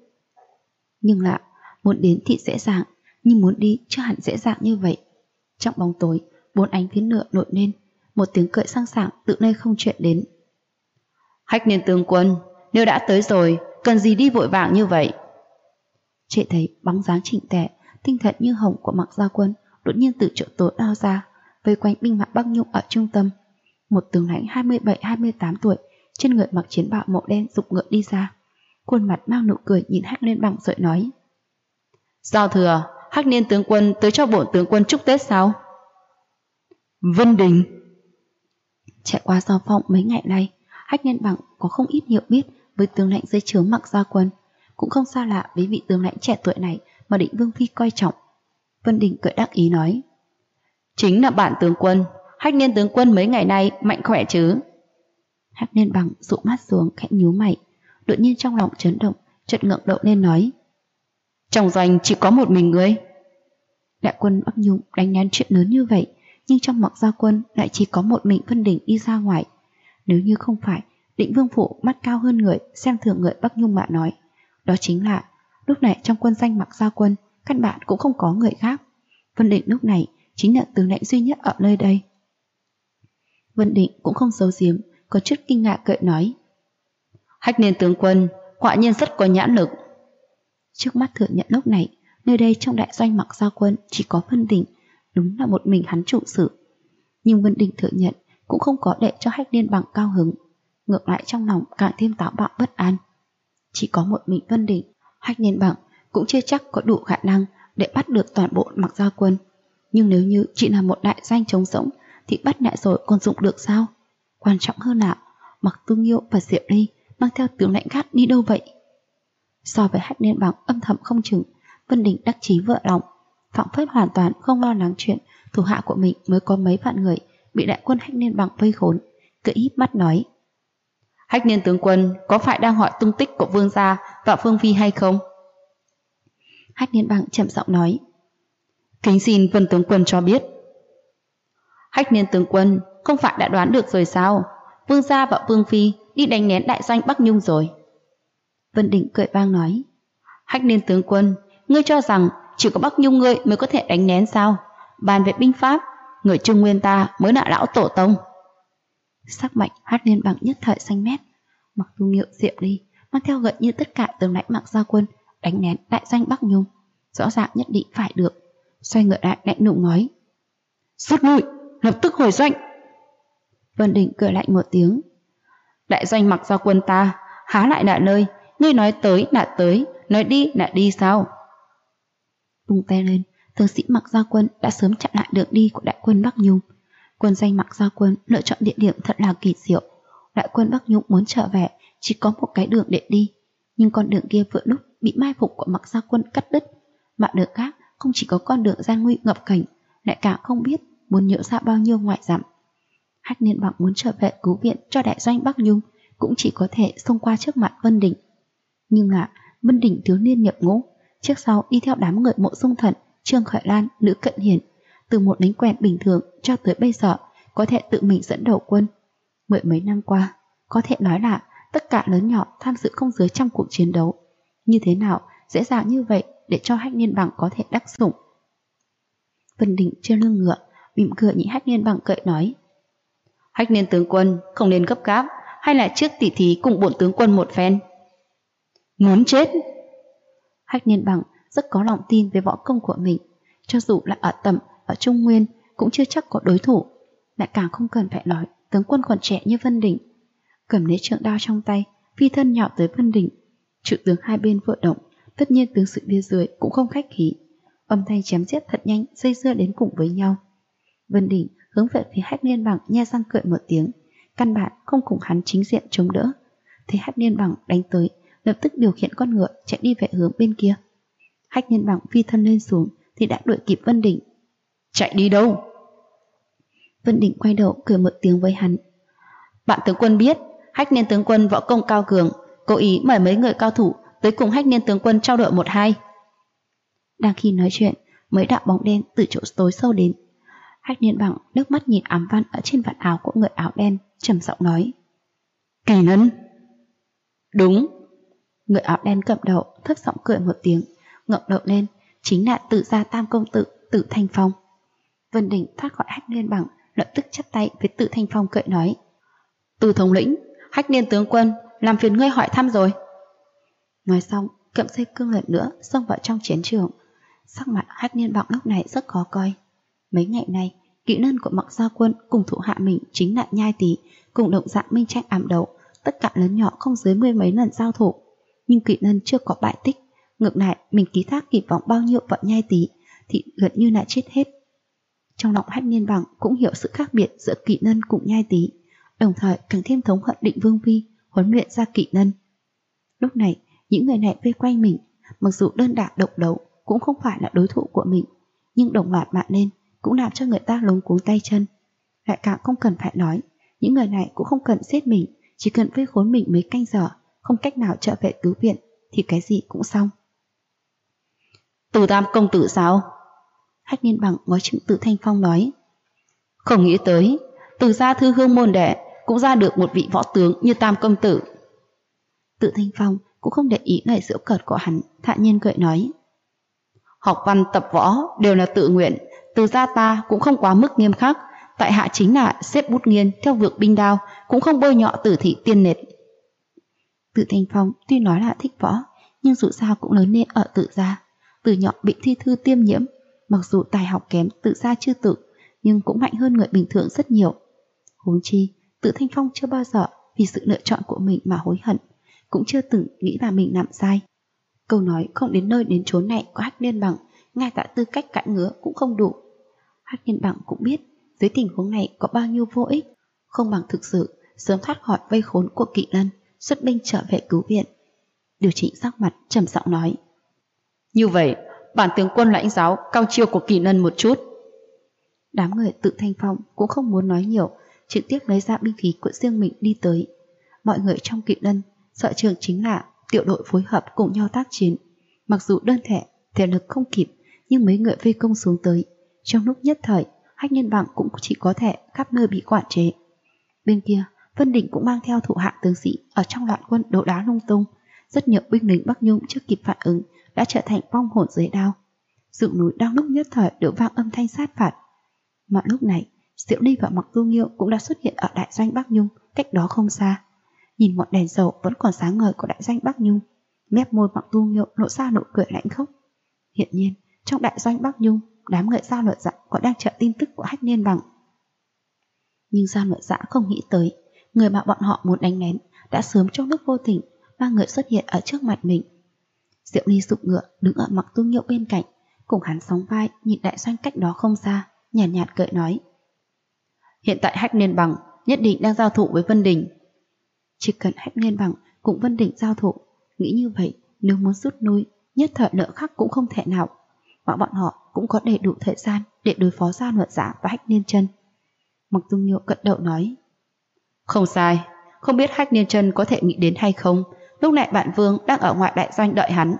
Nhưng là muốn đến thì dễ dàng, nhưng muốn đi chưa hẳn dễ dàng như vậy. Trong bóng tối, 4 ánh phiến lửa nổi lên, một tiếng cười sang sảng tự nơi không chuyện đến. Hách Niên tướng quân, nếu đã tới rồi, cần gì đi vội vàng như vậy? Chỉ thấy bóng dáng chỉnh tề, tinh thần như hồng của Mạc Gia Quân đột nhiên từ chỗ tối lao ra, vây quanh binh mã Bắc Nhung ở trung tâm. Một tướng lãnh 27-28 tuổi, trên người mặc chiến bào màu đen giục ngựa đi ra, khuôn mặt mang nụ cười nhìn Hách Liên Bằng rồi nói. Giao thừa, Hách Niên tướng quân tới cho bổn tướng quân chúc Tết sao? Vân Đình. Trải qua giao phong mấy ngày nay, Hách Liên Bằng có không ít hiểu biết với tướng lãnh dưới trướng Mạc Gia Quân, cũng không xa lạ với vị tướng lãnh trẻ tuổi này mà Định Vương Phi coi trọng. Vân Đình cười đắc ý nói. Chính là bản tướng quân, Hách Niên tướng quân mấy ngày nay mạnh khỏe chứ? Hách Liên Bằng dụ mắt xuống khẽ nhíu mày, đột nhiên trong lòng chấn động, chợt ngẩng đầu lên nói. Trong doanh chỉ có một mình ngươi. Đại quân Bắc Nhung đánh nhán chuyện lớn như vậy, nhưng trong Mạc Gia Quân lại chỉ có một mình Vân Đình đi ra ngoài. Nếu như không phải Định Vương Phủ mắt cao hơn người, xem thường người Bắc Nhung mà nói, đó chính là lúc này trong quân danh Mạc Gia Quân căn bản cũng không có người khác. Vân Định lúc này chính là tướng lãnh duy nhất ở nơi đây. Vân Định cũng không giấu giếm, có chút kinh ngạc cười nói. Hách Niên tướng quân quả nhiên rất có nhãn lực. Trước mắt thừa nhận lúc này, nơi đây trong đại doanh Mạc Gia Quân chỉ có Vân Định, đúng là một mình hắn chủ sự. Nhưng Vân Định thừa nhận cũng không có để cho Hách Liên Bằng cao hứng, ngược lại trong lòng càng thêm táo bạo bất an. Chỉ có một mình Vân Định, Hách Liên Bằng cũng chưa chắc có đủ khả năng để bắt được toàn bộ Mạc Gia Quân. Nhưng nếu như chỉ là một đại danh trống rỗng thì bắt lại rồi còn dụng được sao? Quan trọng hơn là Mạc Tương Yêu và Diệp Ly mang theo tướng lãnh khác đi đâu vậy? So với Hách Liên Bằng âm thầm không chừng, Vân Đình đắc chí vợ lòng, phảng phất hoàn toàn không lo lắng chuyện thủ hạ của mình mới có mấy vạn người bị đại quân Hách Liên Bằng vây khốn, cười híp mắt nói. Hách Liên tướng quân có phải đang hỏi tung tích của vương gia và Phương Phi hay không? Hách Liên Bằng chậm giọng nói. Kính xin Vân tướng quân cho biết. Hách Liên tướng quân không phải đã đoán được rồi sao? Vương gia và Vương Phi đi đánh nén đại doanh Bắc Nhung rồi. Vân Đình cười vang nói. Hách Liên tướng quân, ngươi cho rằng chỉ có Bắc Nhung ngươi mới có thể đánh nén sao? bàn về binh pháp, người Trung Nguyên ta mới là lão tổ tông. Sắc mặt Hát Liên Bằng nhất thời xanh mét. Mặc Dù Nghiệu diệu đi, mang theo gợi như tất cả tướng lãnh Mạc Gia Quân đánh nén đại danh Bắc Nhung, rõ ràng nhất định phải được. Xoay người lại lạnh lùng nói: rút lui, lập tức hồi doanh. Vân Đình cười lạnh một tiếng: đại doanh Mạc Gia Quân ta há lại là nơi ngươi nói tới là tới, nói đi là đi sao? Vung tay lên, tướng sĩ Mạc Gia Quân đã sớm chặn lại đường đi của đại quân Bắc Nhung. Quân danh Mạc Gia Quân lựa chọn địa điểm thật là kỳ diệu. Đại quân Bắc Nhung muốn trở về chỉ có một cái đường để đi, nhưng con đường kia vừa lúc bị mai phục của Mạc Gia Quân cắt đứt. Mà đường khác không chỉ có con đường gian nguy ngập cảnh, lại càng không biết muốn nhỡ ra bao nhiêu ngoại dặm. Hách Liên Bằng muốn trở về cứu viện cho đại doanh Bắc Nhung cũng chỉ có thể xông qua trước mặt Vân Đình. Nhưng Vân Đình thiếu niên nhập ngũ, trước sau đi theo đám người Mộ Dung Thần, Trương Khởi Lan, Lữ Cận Hiền, từ một lính quèn bình thường cho tới bây giờ có thể tự mình dẫn đầu quân. Mười mấy năm qua, có thể nói là tất cả lớn nhỏ tham dự không dưới trong cuộc chiến đấu. Như thế nào dễ dàng như vậy để cho Hách Liên Bằng có thể đắc dụng? Vân Đình trên lưng ngựa, mỉm cười nhìn Hách Liên Bằng cười nói: Hách Liên tướng quân không nên gấp gáp, hay là trước tỉ thí cùng bổn tướng quân một phen? Muốn chết! Hách Liên Bằng rất có lòng tin về võ công của mình, cho dù là ở tầm ở Trung Nguyên cũng chưa chắc có đối thủ. Lại càng không cần phải nói tướng quân còn trẻ như Vân Đình. Cầm lấy trượng đao trong tay, phi thân nhào tới Vân Đình. Chủ tướng hai bên vội động, tất nhiên tướng sĩ phía dưới cũng không khách khí. Âm thanh chém giết thật nhanh, dây dưa đến cùng với nhau. Vân Đình hướng về phía Hách Liên Bằng nhe răng cười một tiếng, căn bản không cùng hắn chính diện chống đỡ. Thấy Hách Liên Bằng đánh tới, lập tức điều khiển con ngựa chạy đi về hướng bên kia. Hách Liên Bằng phi thân lên xuống thì đã đuổi kịp Vân Đình. Chạy đi đâu? Vân Đình quay đầu cười một tiếng với hắn. Bạn tướng quân biết Hách Liên tướng quân võ công cao cường, cố ý mời mấy người cao thủ tới cùng Hách Liên tướng quân trao đổi một hai. Đang khi nói chuyện, mấy đạo bóng đen từ chỗ tối sâu đến. Hách Liên Bằng nước mắt nhìn ám văn ở trên vạt áo của người áo đen, trầm giọng nói: Kỳ Lân. Đúng. Người áo đen cầm đầu thấp giọng cười một tiếng, ngẩng đầu lên, chính là Tử gia tam công tử Tử Thanh Phong. Vân Đình thoát khỏi Hách Liên Bằng, lập tức chắp tay với Tử Thanh Phong cười nói: Từ thống lĩnh, Hách Liên tướng quân làm phiền ngươi hỏi thăm rồi. Nói xong, Cậm Dây Cương lần nữa xông vào trong chiến trường. Sắc mặt Hách Liên Bằng lúc này rất khó coi. Mấy ngày nay, kỵ nân của Mạc Gia Quân cùng thủ hạ mình chính là Nhai Tý, cùng động dạng minh tranh ám đấu, tất cả lớn nhỏ không dưới 10 mấy lần giao thủ. Nhưng kỵ nân chưa có bại tích, ngược lại mình ký thác kỳ vọng bao nhiêu vào Nhai Tý thì gần như là chết hết. Trong lòng Hách Liên Bằng cũng hiểu sự khác biệt giữa kỵ nân cùng Nhai Tý, đồng thời càng thêm thống hận Định Vương Phi huấn luyện ra kỵ nân. Lúc này, những người này vây quanh mình, mặc dù đơn đả độc đấu cũng không phải là đối thủ của mình, nhưng đồng loạt mạng lên cũng làm cho người ta luống cuống tay chân. Lại càng không cần phải nói, những người này cũng không cần giết mình, chỉ cần vây khốn mình mấy canh giờ, không cách nào trở về cứu viện thì cái gì cũng xong. Từ tam công tử sao? Hách Liên Bằng ngó chừng Tử Thanh Phong nói: Không nghĩ tới Từ gia thư hương môn đệ cũng ra được một vị võ tướng như tam công tử. Tử Thanh Phong cũng không để ý lời giễu cợt của hắn, thản nhiên cười nói: Học văn tập võ đều là tự nguyện, Từ gia ta cũng không quá mức nghiêm khắc, tại hạ chính là xếp bút nghiên theo vượt binh đao, cũng không bôi nhọ Tử thị tiên nệt. Tử Thanh Phong tuy nói là thích võ, nhưng dù sao cũng lớn lên ở Tử gia, từ nhỏ bị thi thư tiêm nhiễm, mặc dù tài học kém Tử gia chưa tự, nhưng cũng mạnh hơn người bình thường rất nhiều. Huống chi, Tử Thanh Phong chưa bao giờ vì sự lựa chọn của mình mà hối hận, cũng chưa từng nghĩ là mình làm sai. Câu nói không đến nơi đến chốn này của Hách Liên Bằng, ngay cả tư cách cãi ngứa cũng không đủ. Hách Liên Bằng cũng biết dưới tình huống này có bao nhiêu vô ích, không bằng thực sự sớm thoát khỏi vây khốn của kỵ lân, xuất binh trở về cứu viện. Điều chỉnh sắc mặt, trầm giọng nói: Như vậy, bản tướng quân lãnh giáo cao chiêu của kỵ lân một chút. Đám người Tử Thanh Phong cũng không muốn nói nhiều, trực tiếp lấy ra binh khí của riêng mình đi tới. Mọi người trong kỵ lân sợ trường chính là tiểu đội phối hợp cùng nhau tác chiến. Mặc dù đơn thể lực không kịp, nhưng mấy người vây công xuống tới, trong lúc nhất thời Hách Liên Bằng cũng chỉ có thể khắp nơi bị quản chế. Bên kia, Vân Đình cũng mang theo thủ hạ tướng sĩ ở trong loạn quân đấu đá lung tung. Rất nhiều binh lính Bắc Nhung chưa kịp phản ứng đã trở thành vong hồn dưới đao. Dựng núi đang lúc nhất thời được vang âm thanh sát phạt. Mà lúc này Diệu Ly và Mặc Tu Nghiêu cũng đã xuất hiện ở đại doanh Bắc Nhung, cách đó không xa. Nhìn ngọn đèn dầu vẫn còn sáng ngời của đại doanh Bắc Nhung, mép môi Mặc Tu Nghiêu lộ ra nụ cười lạnh khốc. Hiện nhiên trong đại doanh Bắc Nhung, đám người Giao Luật Dạ còn đang chờ tin tức của Hách Niên Bằng. Nhưng Giao Luật Dạ không nghĩ tới, người mà bọn họ muốn đánh lén đã sớm trong lúc vô tình mang người xuất hiện ở trước mặt mình. Diệu Ly sụp ngựa đứng ở Mặc Tu Nghiêu bên cạnh, cùng hắn sóng vai nhìn đại doanh cách đó không xa, nhàn nhạt cười nói: hiện tại Hách Niên Bằng nhất định đang giao thủ với Vân Đình. Chỉ cần Hách Niên Bằng cùng Vân Đình giao thủ, nghĩ như vậy nếu muốn rút lui nhất thời nợ khắc cũng không thể nào, mà bọn họ cũng có đầy đủ thời gian để đối phó Giao Luật Dạ và Hách Niên Chân. Mặc Tu Nghiêu gật đầu nói: không sai, không biết Hách Niên Chân có thể nghĩ đến hay không, lúc này bản vương đang ở ngoại đại doanh đợi hắn.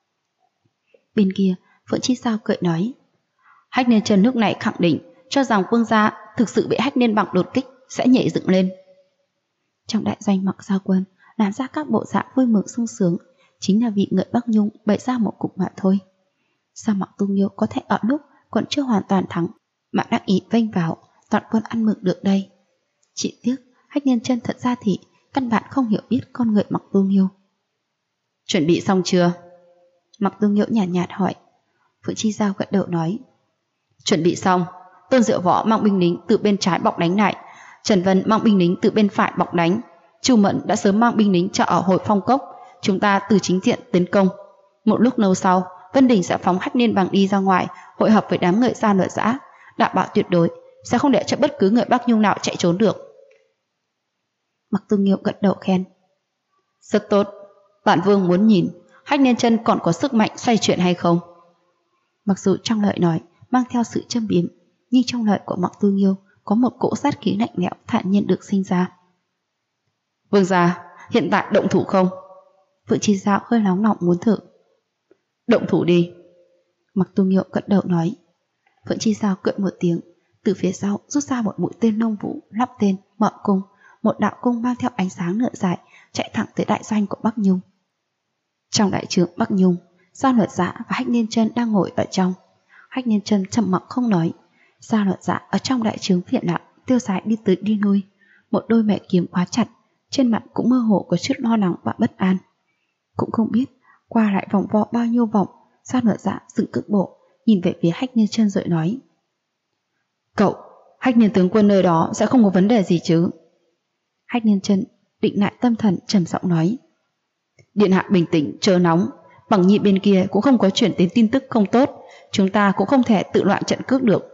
Bên kia Phượng Chi Sao cười nói: Hách Niên Chân lúc này khẳng định cho rằng vương gia thực sự bị Hách Niên Bằng đột kích sẽ nhảy dựng lên. Trong đại doanh Mặc Gia Quân làm ra các bộ dạng vui mừng sung sướng, chính là vì người Bắc Nhung bày ra một cục mà thôi. Sao Mặc Tu Nghiêu có thể ở lúc còn chưa hoàn toàn thắng mà đắc ý vênh vào toàn quân ăn mừng được đây? Chỉ tiếc Hách Niên Chân thật ra thì căn bản không hiểu biết con người Mặc Tu Nghiêu. Chuẩn bị xong chưa? Mặc Tu Nghiêu nhàn nhạt hỏi. Phượng Chi Giao gật đầu nói: chuẩn bị xong. Tôn Diệu Võ mang binh lính từ bên trái bọc đánh lại, Trần Vân mang binh lính từ bên phải bọc đánh, Chu Mẫn đã sớm mang binh lính trợ ở Hồi Phong Cốc, chúng ta từ chính diện tấn công. Một lúc lâu sau, Vân Đình sẽ phóng Hách Niên Bằng đi ra ngoài, hội hợp với đám người Giao Luật Dạ, đảm bảo tuyệt đối sẽ không để cho bất cứ người Bắc Nhung nào chạy trốn được. Mặc Tu Nghiêu gật đầu khen: rất tốt, bản vương muốn nhìn Hách Niên Chân còn có sức mạnh xoay chuyển hay không. Mặc dù trong lời nói mang theo sự châm biếm, nhưng trong lời của Mặc Tu Nghiêu có một cỗ sát khí lạnh lẽo thản nhiên được sinh ra. Vương gia, hiện tại động thủ không? Phượng Chi Giao hơi nóng lòng muốn thử. Động thủ đi. Mặc Tu Nghiêu gật đầu nói. Phượng Chi Giao cười một tiếng, từ phía sau rút ra một mũi tên nông vũ lắp tên Mở Cung, một đạo cung mang theo ánh sáng lượn dài chạy thẳng tới đại doanh của Bắc Nhung. Trong đại trướng Bắc Nhung, Giao Luật Dạ và Hách Niên Chân đang ngồi ở trong. Hách Niên Chân trầm mặc không nói. Giao Luật Dạ ở trong đại trướng phiền lặng tiêu sái đi tới đi lui, một đôi mẹ kiếm khóa chặt, trên mặt cũng mơ hồ có chút lo lắng và bất an. Cũng không biết qua lại vòng vo bao nhiêu vòng, Giao Luật Dạ dừng cước bộ, nhìn về phía Hách Niên Chân rồi nói: cậu, Hách Niên tướng quân nơi đó sẽ không có vấn đề gì chứ? Hách Niên Chân định lại tâm thần trầm giọng nói: điện hạ bình tĩnh, chớ nóng, Bằng Nhi bên kia cũng không có chuyển đến tin tức không tốt, chúng ta cũng không thể tự loạn trận cước được.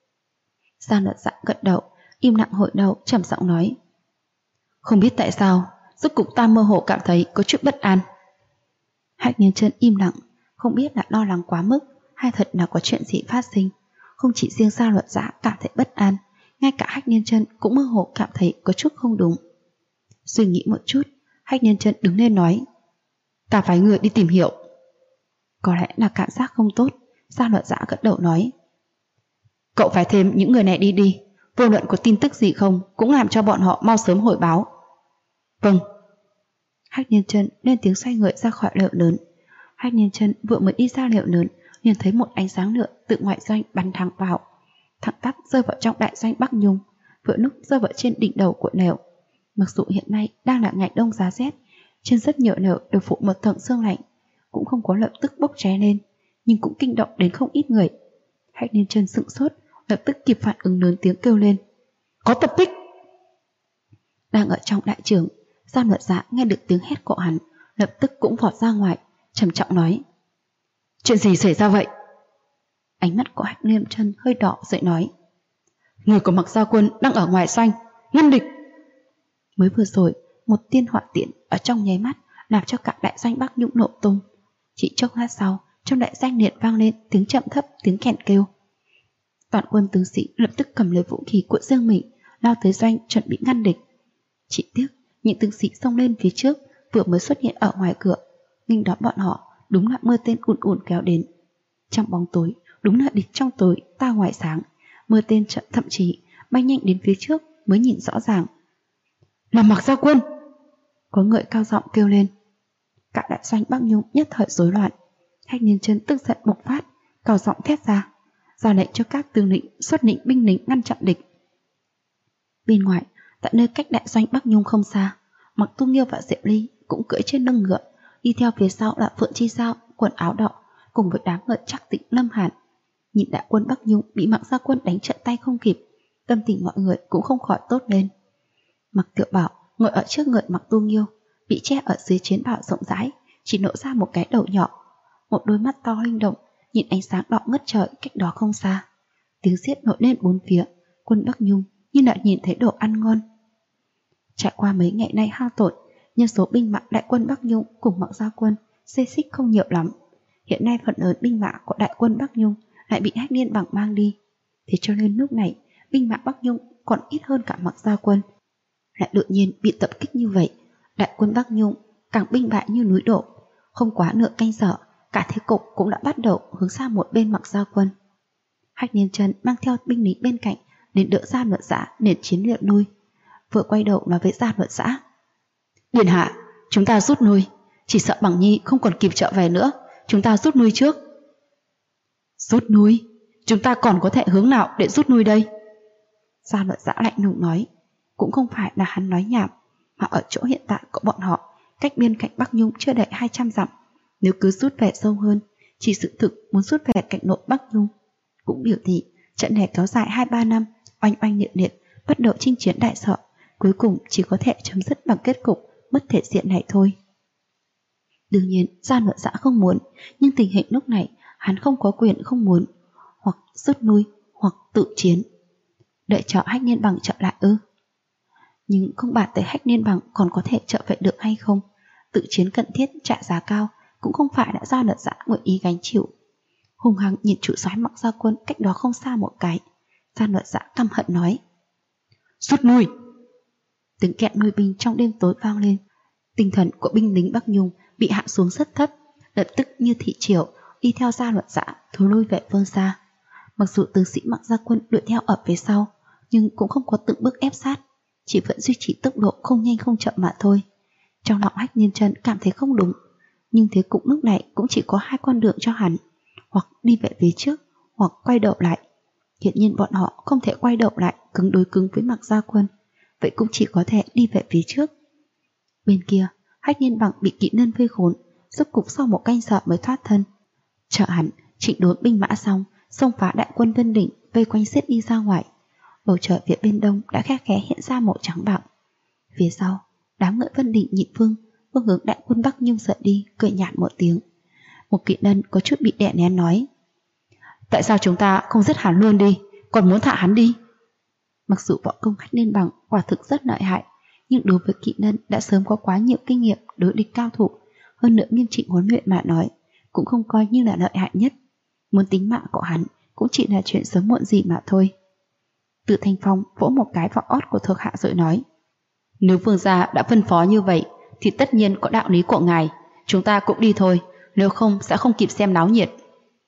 Giao Luật Dạ gật đầu, im lặng hồi đầu trầm giọng nói: không biết tại sao, rốt cục ta mơ hồ cảm thấy có chút bất an. Hách Niên Chân im lặng, không biết là lo lắng quá mức hay thật là có chuyện gì phát sinh. Không chỉ riêng Giao Luật Dạ cảm thấy bất an, ngay cả Hách Niên Chân cũng mơ hồ cảm thấy có chút không đúng. Suy nghĩ một chút, Hách Niên Chân đứng lên nói: ta phái người đi tìm hiểu. Có lẽ là cảm giác không tốt, Giao Luật Dạ gật đầu nói: cậu phải thêm những người này đi, vô luận có tin tức gì không cũng làm cho bọn họ mau sớm hội báo. Vâng. Hách Niên Chân lên tiếng xoay người ra khỏi lều lớn. Hách Niên Chân vừa mới đi ra lều lớn liền thấy một ánh sáng lửa từ ngoại doanh bắn thẳng vào, thẳng tắp rơi vào trong đại doanh Bắc Nhung, vừa lúc rơi vào trên đỉnh đầu của lều. Mặc dù hiện nay đang là ngày đông giá rét, trên rất nhiều lều đều phủ một tầng sương lạnh, cũng không có lập tức bốc cháy lên, nhưng cũng kinh động đến không ít người. Hách Niên Chân sững sốt, lập tức kịp phản ứng lớn tiếng kêu lên: có tập kích! Đang ở trong đại trường, Giao Luật Dạ nghe được tiếng hét của hắn, lập tức cũng vọt ra ngoài, trầm trọng nói: chuyện gì xảy ra vậy? Ánh mắt của Hách Niên Chân hơi đỏ rồi nói: người của Mặc Gia Quân đang ở ngoài doanh, ngăn địch! Mới vừa rồi, một tiên hỏa tiễn ở trong nháy mắt làm cho cả đại doanh Bắc Nhung nổ tung. Chỉ chốc lát sau, trong đại doanh liền vang lên tiếng chậm thấp, tiếng kèn kêu. Toàn quân tướng sĩ lập tức cầm lấy vũ khí của riêng mình, lao tới doanh chuẩn bị ngăn địch. Chỉ tiếc những tướng sĩ xông lên phía trước vừa mới xuất hiện ở ngoài cửa, nghênh đón bọn họ đúng là mưa tên ùn ùn kéo đến. Trong bóng tối, đúng là địch trong tối ta ngoài sáng, mưa tên thậm chí bay nhanh đến phía trước mới nhìn rõ ràng. Là Mặc Gia Quân! Có người cao giọng kêu lên. Cả đại doanh Bắc Nhung nhất thời rối loạn. Hách Niên Chân tức giận bộc phát, cao giọng thét ra, ra lệnh cho các tướng lĩnh xuất lĩnh binh lính ngăn chặn địch. Bên ngoài, tại nơi cách đại doanh Bắc Nhung không xa, Mặc Tu Nghiêu và Diệu Ly cũng cưỡi trên lưng ngựa, đi theo phía sau là Phượng Chi Giao, quần áo đỏ, cùng với đám người Trác Tĩnh, Lâm Hàn. Nhìn đại quân Bắc Nhung bị Mạc Gia Quân đánh trận tay không kịp, tâm tình mọi người cũng không khỏi tốt lên. Mạc Tiểu Bảo ngồi ở trước người Mạc Tu Nghiêu, bị che ở dưới chiến bào rộng rãi, chỉ lộ ra một cái đầu nhỏ, một đôi mắt to linh động, nhìn ánh sáng đỏ ngất trời cách đó không xa. Tiếng xiết nổi lên bốn phía, quân Bắc Nhung như lại nhìn thấy đồ ăn ngon. Trải qua mấy ngày nay hao tổn, nhân số binh mã đại quân Bắc Nhung cùng Mạc Gia Quân xê xích không nhiều lắm. Hiện nay phần lớn binh mã của đại quân Bắc Nhung lại bị Hách Liên Bằng mang đi, thế cho nên lúc này binh mã Bắc Nhung còn ít hơn cả Mạc Gia Quân. Lại đột nhiên bị tập kích như vậy, đại quân Bắc Nhung càng binh bại như núi đổ. Không quá nửa canh giờ, cả thế cục cũng đã bắt đầu hướng sang một bên Mạc Gia Quân. Hách Liên Chân mang theo binh lính bên cạnh đến đỡ Gia Luật Giã nền chiến lược lui. Vừa quay đầu nói với Gia Luật Giã: Điện hạ, chúng ta rút lui, chỉ sợ Bằng Nhi không còn kịp trở về nữa, chúng ta rút lui trước. Rút lui? Chúng ta còn có thể hướng nào để rút lui đây? Gia Luật Giã lạnh lùng nói. Cũng không phải là hắn nói nhảm, mà ở chỗ hiện tại của bọn họ, cách biên cảnh Bắc Nhung chưa đầy 200 dặm. Nếu cứ rút về sâu hơn, chỉ sự thực muốn rút về cảnh nội Bắc Nhung. Cũng biểu thị trận này kéo dài 2-3 năm, oanh oanh liệt liệt, bắt đầu chinh chiến đại sợ, cuối cùng chỉ có thể chấm dứt bằng kết cục mất thể diện này thôi. Đương nhiên Gia Luật Giã không muốn, nhưng tình hình lúc này hắn không có quyền không muốn, hoặc rút lui hoặc tự chiến. Đợi cho Hách Liên Bằng trở lại ư? Nhưng không bàn tới Hách Liên Bằng còn có thể trở về được hay không, tự chiến cần thiết trả giá cao cũng không phải đã Gia Luật Giã nguyện ý gánh chịu. Hùng hăng nhìn chủ soái Mạc Gia Quân cách đó không xa một cái, Gia Luật Giã căm hận nói: Rút lui! Tiếng kẹt nuôi binh trong đêm tối vang lên. Tinh thần của binh lính Bắc Nhung bị hạ xuống rất thấp, lập tức như thị triều đi theo Gia Luật Giã thối lui về phương xa. Mặc dù tướng sĩ Mạc Gia Quân đuổi theo ở phía sau, nhưng cũng không có từng bước ép sát, chỉ vẫn duy trì tốc độ không nhanh không chậm mà thôi. Trong lòng Hách Liên Chân cảm thấy không đúng, nhưng thế cục lúc này cũng chỉ có hai con đường cho hắn, hoặc đi về phía trước, hoặc quay đầu lại. Hiện nhiên bọn họ không thể quay đầu lại cứng đối cứng với Mạc Gia Quân, vậy cũng chỉ có thể đi về phía trước. Bên kia, Hách Liên Bằng bị kỵ nhân vây khốn, rốt cục sau một canh giờ mới thoát thân. Chờ hắn chỉnh đốn binh mã xong, xông phá đại quân Vân Đỉnh vây quanh xiết đi ra ngoài. Bầu trời phía bên đông đã khe khẽ hiện ra màu trắng bạc. Phía sau, đám người Vân Đỉnh nhị phương hướng đại quân Bắc Nhung sợ đi, cười nhạt một tiếng. Một kỵ nhân có chút bị đè nén nói: Tại sao chúng ta không giết hắn luôn đi, còn muốn thả hắn đi? Mặc dù võ công Hách Liên Bằng quả thực rất lợi hại, nhưng đối với kỵ nhân đã sớm có quá nhiều kinh nghiệm đối địch cao thủ, hơn nữa nghiêm chỉnh huấn luyện mà nói, cũng không coi như là lợi hại nhất. Muốn tính mạng của hắn cũng chỉ là chuyện sớm muộn gì mà thôi. Từ Thanh Phong vỗ một cái vào ót của thuộc hạ rồi nói: Nếu vương gia đã phân phó như vậy thì tất nhiên có đạo lý của ngài, chúng ta cũng đi thôi, nếu không sẽ không kịp xem náo nhiệt.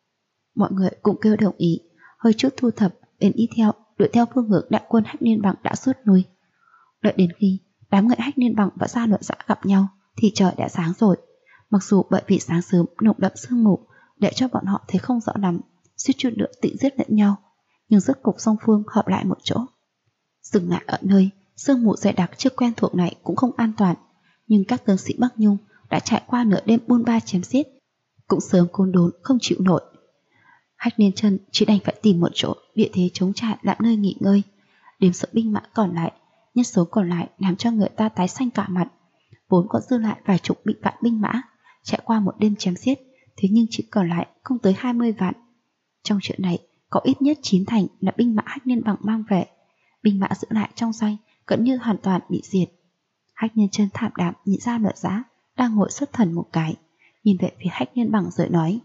Mọi người cũng kêu đồng ý, hơi chút thu thập đến đi theo, đuổi theo phương hướng đại quân Hách Liên Bằng đã rút lui. Đợi đến khi đám người Hách Liên Bằng và Gia Luật Giã gặp nhau thì trời đã sáng rồi. Mặc dù bởi vì sáng sớm nồng đậm sương mù để cho bọn họ thấy không rõ lắm, suýt chút nữa tự giết lẫn nhau, nhưng rốt cục song phương hợp lại một chỗ. Dừng lại ở nơi sương mù dày đặc chưa quen thuộc này cũng không an toàn, nhưng các tướng sĩ Bắc Nhung đã trải qua nửa đêm buôn ba chém giết, cũng sớm côn đốn không chịu nổi. Hách Liên Chân chỉ đành phải tìm một chỗ địa thế chống trại làm nơi nghỉ ngơi. Đếm số binh mã còn lại, nhân số còn lại làm cho người ta tái xanh cả mặt. Vốn có dư lại vài chục bị vạn binh mã, trải qua một đêm chém giết, thế nhưng chỉ còn lại không tới 20 vạn. Trong chuyện này có ít nhất 9 thành là binh mã Hách Liên Bằng mang về, binh mã giữ lại trong doanh gần như hoàn toàn bị diệt. Hách Liên Chân thảm đạm nhìn Gia Luật Giã đang ngồi xuất thần một cái, nhìn về phía Hách Liên Bằng rồi nói: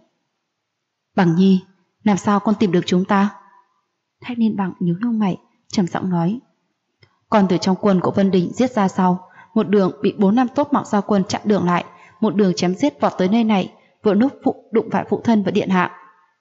Bằng Nhi, làm sao con tìm được chúng ta? Hách Liên Bằng nhíu lông mày, trầm giọng nói: Con từ trong quân của Vân Đình giết ra sau, một đường bị 4 năm tốt Mạc Gia Quân chặn đường lại, một đường chém giết vọt tới nơi này, vừa lúc đụng phải phụ thân và điện hạ.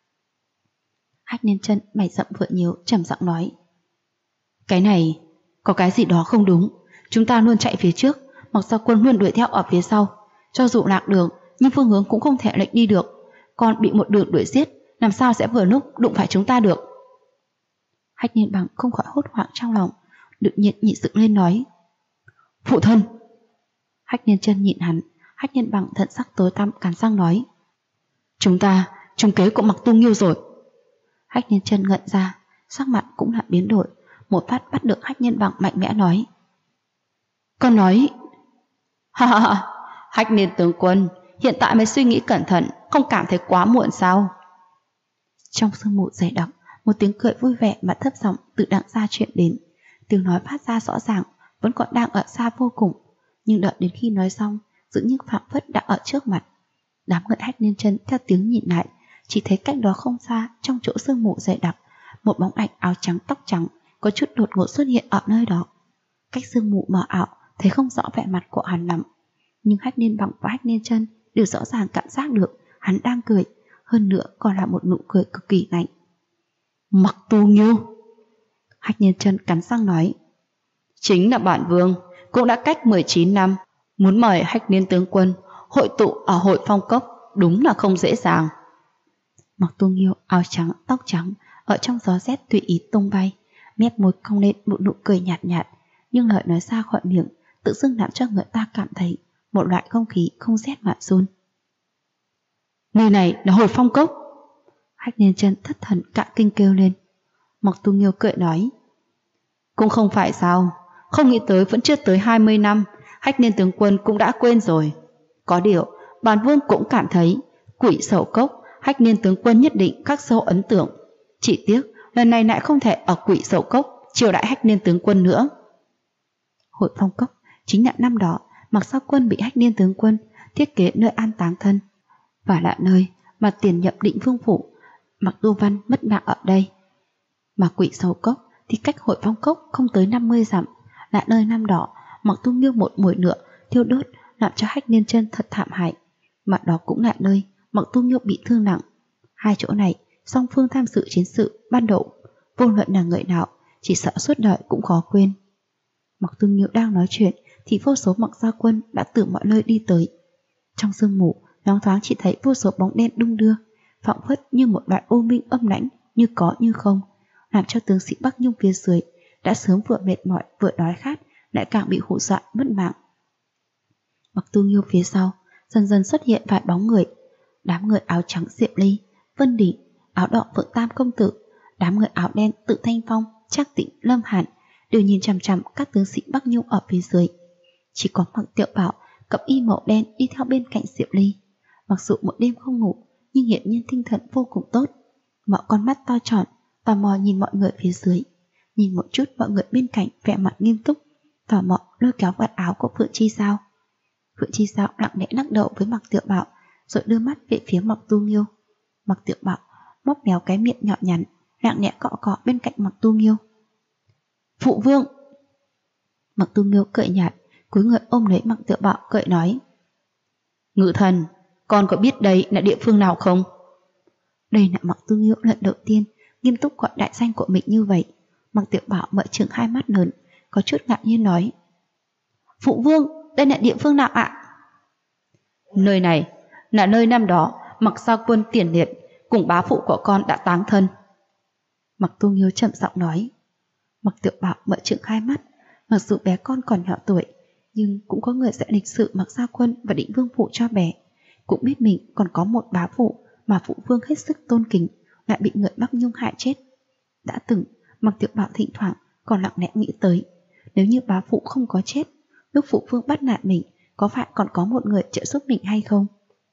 Hách Liên Chân mày rậm vừa nhíu, trầm giọng nói: Cái này có cái gì đó không đúng. Chúng ta luôn chạy phía trước, Mạc Gia Quân luôn đuổi theo ở phía sau. Cho dù lạc đường, nhưng phương hướng cũng không thể lệch đi được. Con bị một đường đuổi giết, làm sao sẽ vừa lúc đụng phải chúng ta được? Hách Niên Bằng không khỏi hốt hoảng trong lòng, tự nhiên nhịn dựng lên nói: Phụ thân. Hách Niên Chân nhịn hắn. Hách Niên Bằng thận sắc tối tăm cắn răng nói: Chúng ta trúng kế của Mặc Tu Nghiêu rồi. Hách Niên Chân ngẩn ra, sắc mặt cũng lại biến đổi, một phát bắt được Hách Niên Bằng mạnh mẽ nói: Con nói... Ha ha ha, Hách Niên tướng quân, hiện tại mới suy nghĩ cẩn thận, không cảm thấy quá muộn sao? Trong sương mù dày đặc, một tiếng cười vui vẻ mà thấp giọng từ đằng xa truyền đến. Tiếng nói phát ra rõ ràng, vẫn còn đang ở xa vô cùng, nhưng đợi đến khi nói xong, dường như phảng phất đã ở trước mặt. Đám người Hách Niên Chân theo tiếng nhìn lại, chỉ thấy cách đó không xa, trong chỗ sương mù dày đặc, một bóng ảnh áo trắng tóc trắng có chút đột ngột xuất hiện ở nơi đó. Cách sương mù mờ ảo, thấy không rõ vẻ mặt của hắn lắm, nhưng Hách Niên Bằng và Hách Niên Chân đều rõ ràng cảm giác được hắn đang cười, hơn nữa còn là một nụ cười cực kỳ lạnh. Mặc Tu Nghiêu. Hách Niên Chân cắn răng nói: Chính là bản vương, cũng đã cách 19 năm, muốn mời Hách Niên tướng quân hội tụ ở hội Phong Cốc đúng là không dễ dàng. Mặc Tu Nghiêu áo trắng tóc trắng ở trong gió rét tùy ý tung bay, mép môi cong lên một nụ cười nhạt nhạt, nhưng lời nói ra khỏi miệng tự dưng làm cho người ta cảm thấy một loại không khí không rét mà run. Nơi này là hội Phong Cốc. Hách Niên Chân thất thần cả kinh kêu lên. Mặc Tu Nghiêu cười nói: Cũng không phải sao, không nghĩ tới vẫn chưa tới 20 năm, Hách Niên tướng quân cũng đã quên rồi. Có điều, bản vương cũng cảm thấy Quỷ Sầu Cốc, Hách Niên tướng quân nhất định khắc sâu ấn tượng. Chỉ tiếc lần này lại không thể ở Quỷ Sầu Cốc triều đại Hách Niên tướng quân nữa. Hội Phong Cốc chính là năm đó Mặc Sao Quân bị Hách Niên tướng quân thiết kế nơi an táng thân, và là nơi mà tiền nhậm Định Vương phủ Mặc Tu Văn mất mạng ở đây. Mà Quỷ Sầu Cốc thì cách Hội Phong Cốc không tới 50 dặm, là nơi năm đó Mặc Tu Nghiêu một mùi lửa thiêu đốt làm cho Hách Niên Chân thật thảm hại, mà đó cũng là nơi Mặc Tu Nghiêu bị thương nặng. Hai chỗ này song phương tham dự chiến sự ban đầu, vô luận là người nào chỉ sợ suốt đời cũng khó quên. Mặc Tu Nghiêu đang nói chuyện thì vô số Mặc Gia quân đã từ mọi nơi đi tới. Trong sương mù loáng thoáng chỉ thấy vô số bóng đen đung đưa, phảng phất như một loại ô minh âm lãnh, như có như không, làm cho tướng sĩ Bắc Nhung phía dưới đã sớm vừa mệt mỏi vừa đói khát lại càng bị hù dọa mất mạng. Mặc Tu Nghiêu phía sau dần dần xuất hiện vài bóng người. Đám người áo trắng Diệp Ly, Vân Đình, áo đỏ Phượng Tam công tử, đám người áo đen Tự Thanh Phong, Trác Tĩnh, Lâm Hàn đều nhìn chằm chằm các tướng sĩ Bắc Nhung ở phía dưới. Chỉ có Mặc Tiểu Bảo cặp y màu đen đi theo bên cạnh Diệp Ly. Mặc dù một đêm không ngủ, nhưng hiện nhiên tinh thần vô cùng tốt. Mọi con mắt to tròn, tò mò nhìn mọi người phía dưới. Nhìn một chút mọi người bên cạnh vẻ mặt nghiêm túc, tò mò lôi kéo vạt áo của Phượng Chi Sao. Phượng Chi Sao lặng lẽ lắc đầu với Mặc Tiểu Bảo, rồi đưa mắt về phía Mặc Tu Nghiêu. Mặc Tiểu Bảo móc méo cái miệng nhỏ nhắn, lặng lẽ cọ cọ bên cạnh Mặc Tu Nghiêu. Phụ vương! Mặc Tu Nghiêu cười nhạt, cúi người ôm lấy Mặc Tiểu Bảo cười nói: Ngự thần, con có biết đây là địa phương nào không? Đây là Mặc Tu Nghiêu lần đầu tiên nghiêm túc gọi đại danh của mình như vậy. Mặc Tiểu Bảo mở trừng hai mắt lớn, có chút ngạc nhiên nói: Phụ vương, đây là địa phương nào ạ? Nơi này là nơi năm đó Mặc Sao Quân tiền liệt cùng bá phụ của con đã táng thân. Mặc Tu Nghiêu chậm giọng nói. Mặc Tiểu Bảo mở trừng hai mắt, mặc dù bé con còn nhỏ tuổi, nhưng cũng có người sẽ lịch sự Mặc Sao Quân và Định Vương phủ cho bé, cũng biết mình còn có một bá phụ mà phụ vương hết sức tôn kính lại bị người Bắc Nhung hại chết. Đã từng Mặc Tiểu Bảo thỉnh thoảng còn lặng lẽ nghĩ tới, nếu như bá phụ không có chết, lúc phụ vương bắt nạt mình có phải còn có một người trợ giúp mình hay không?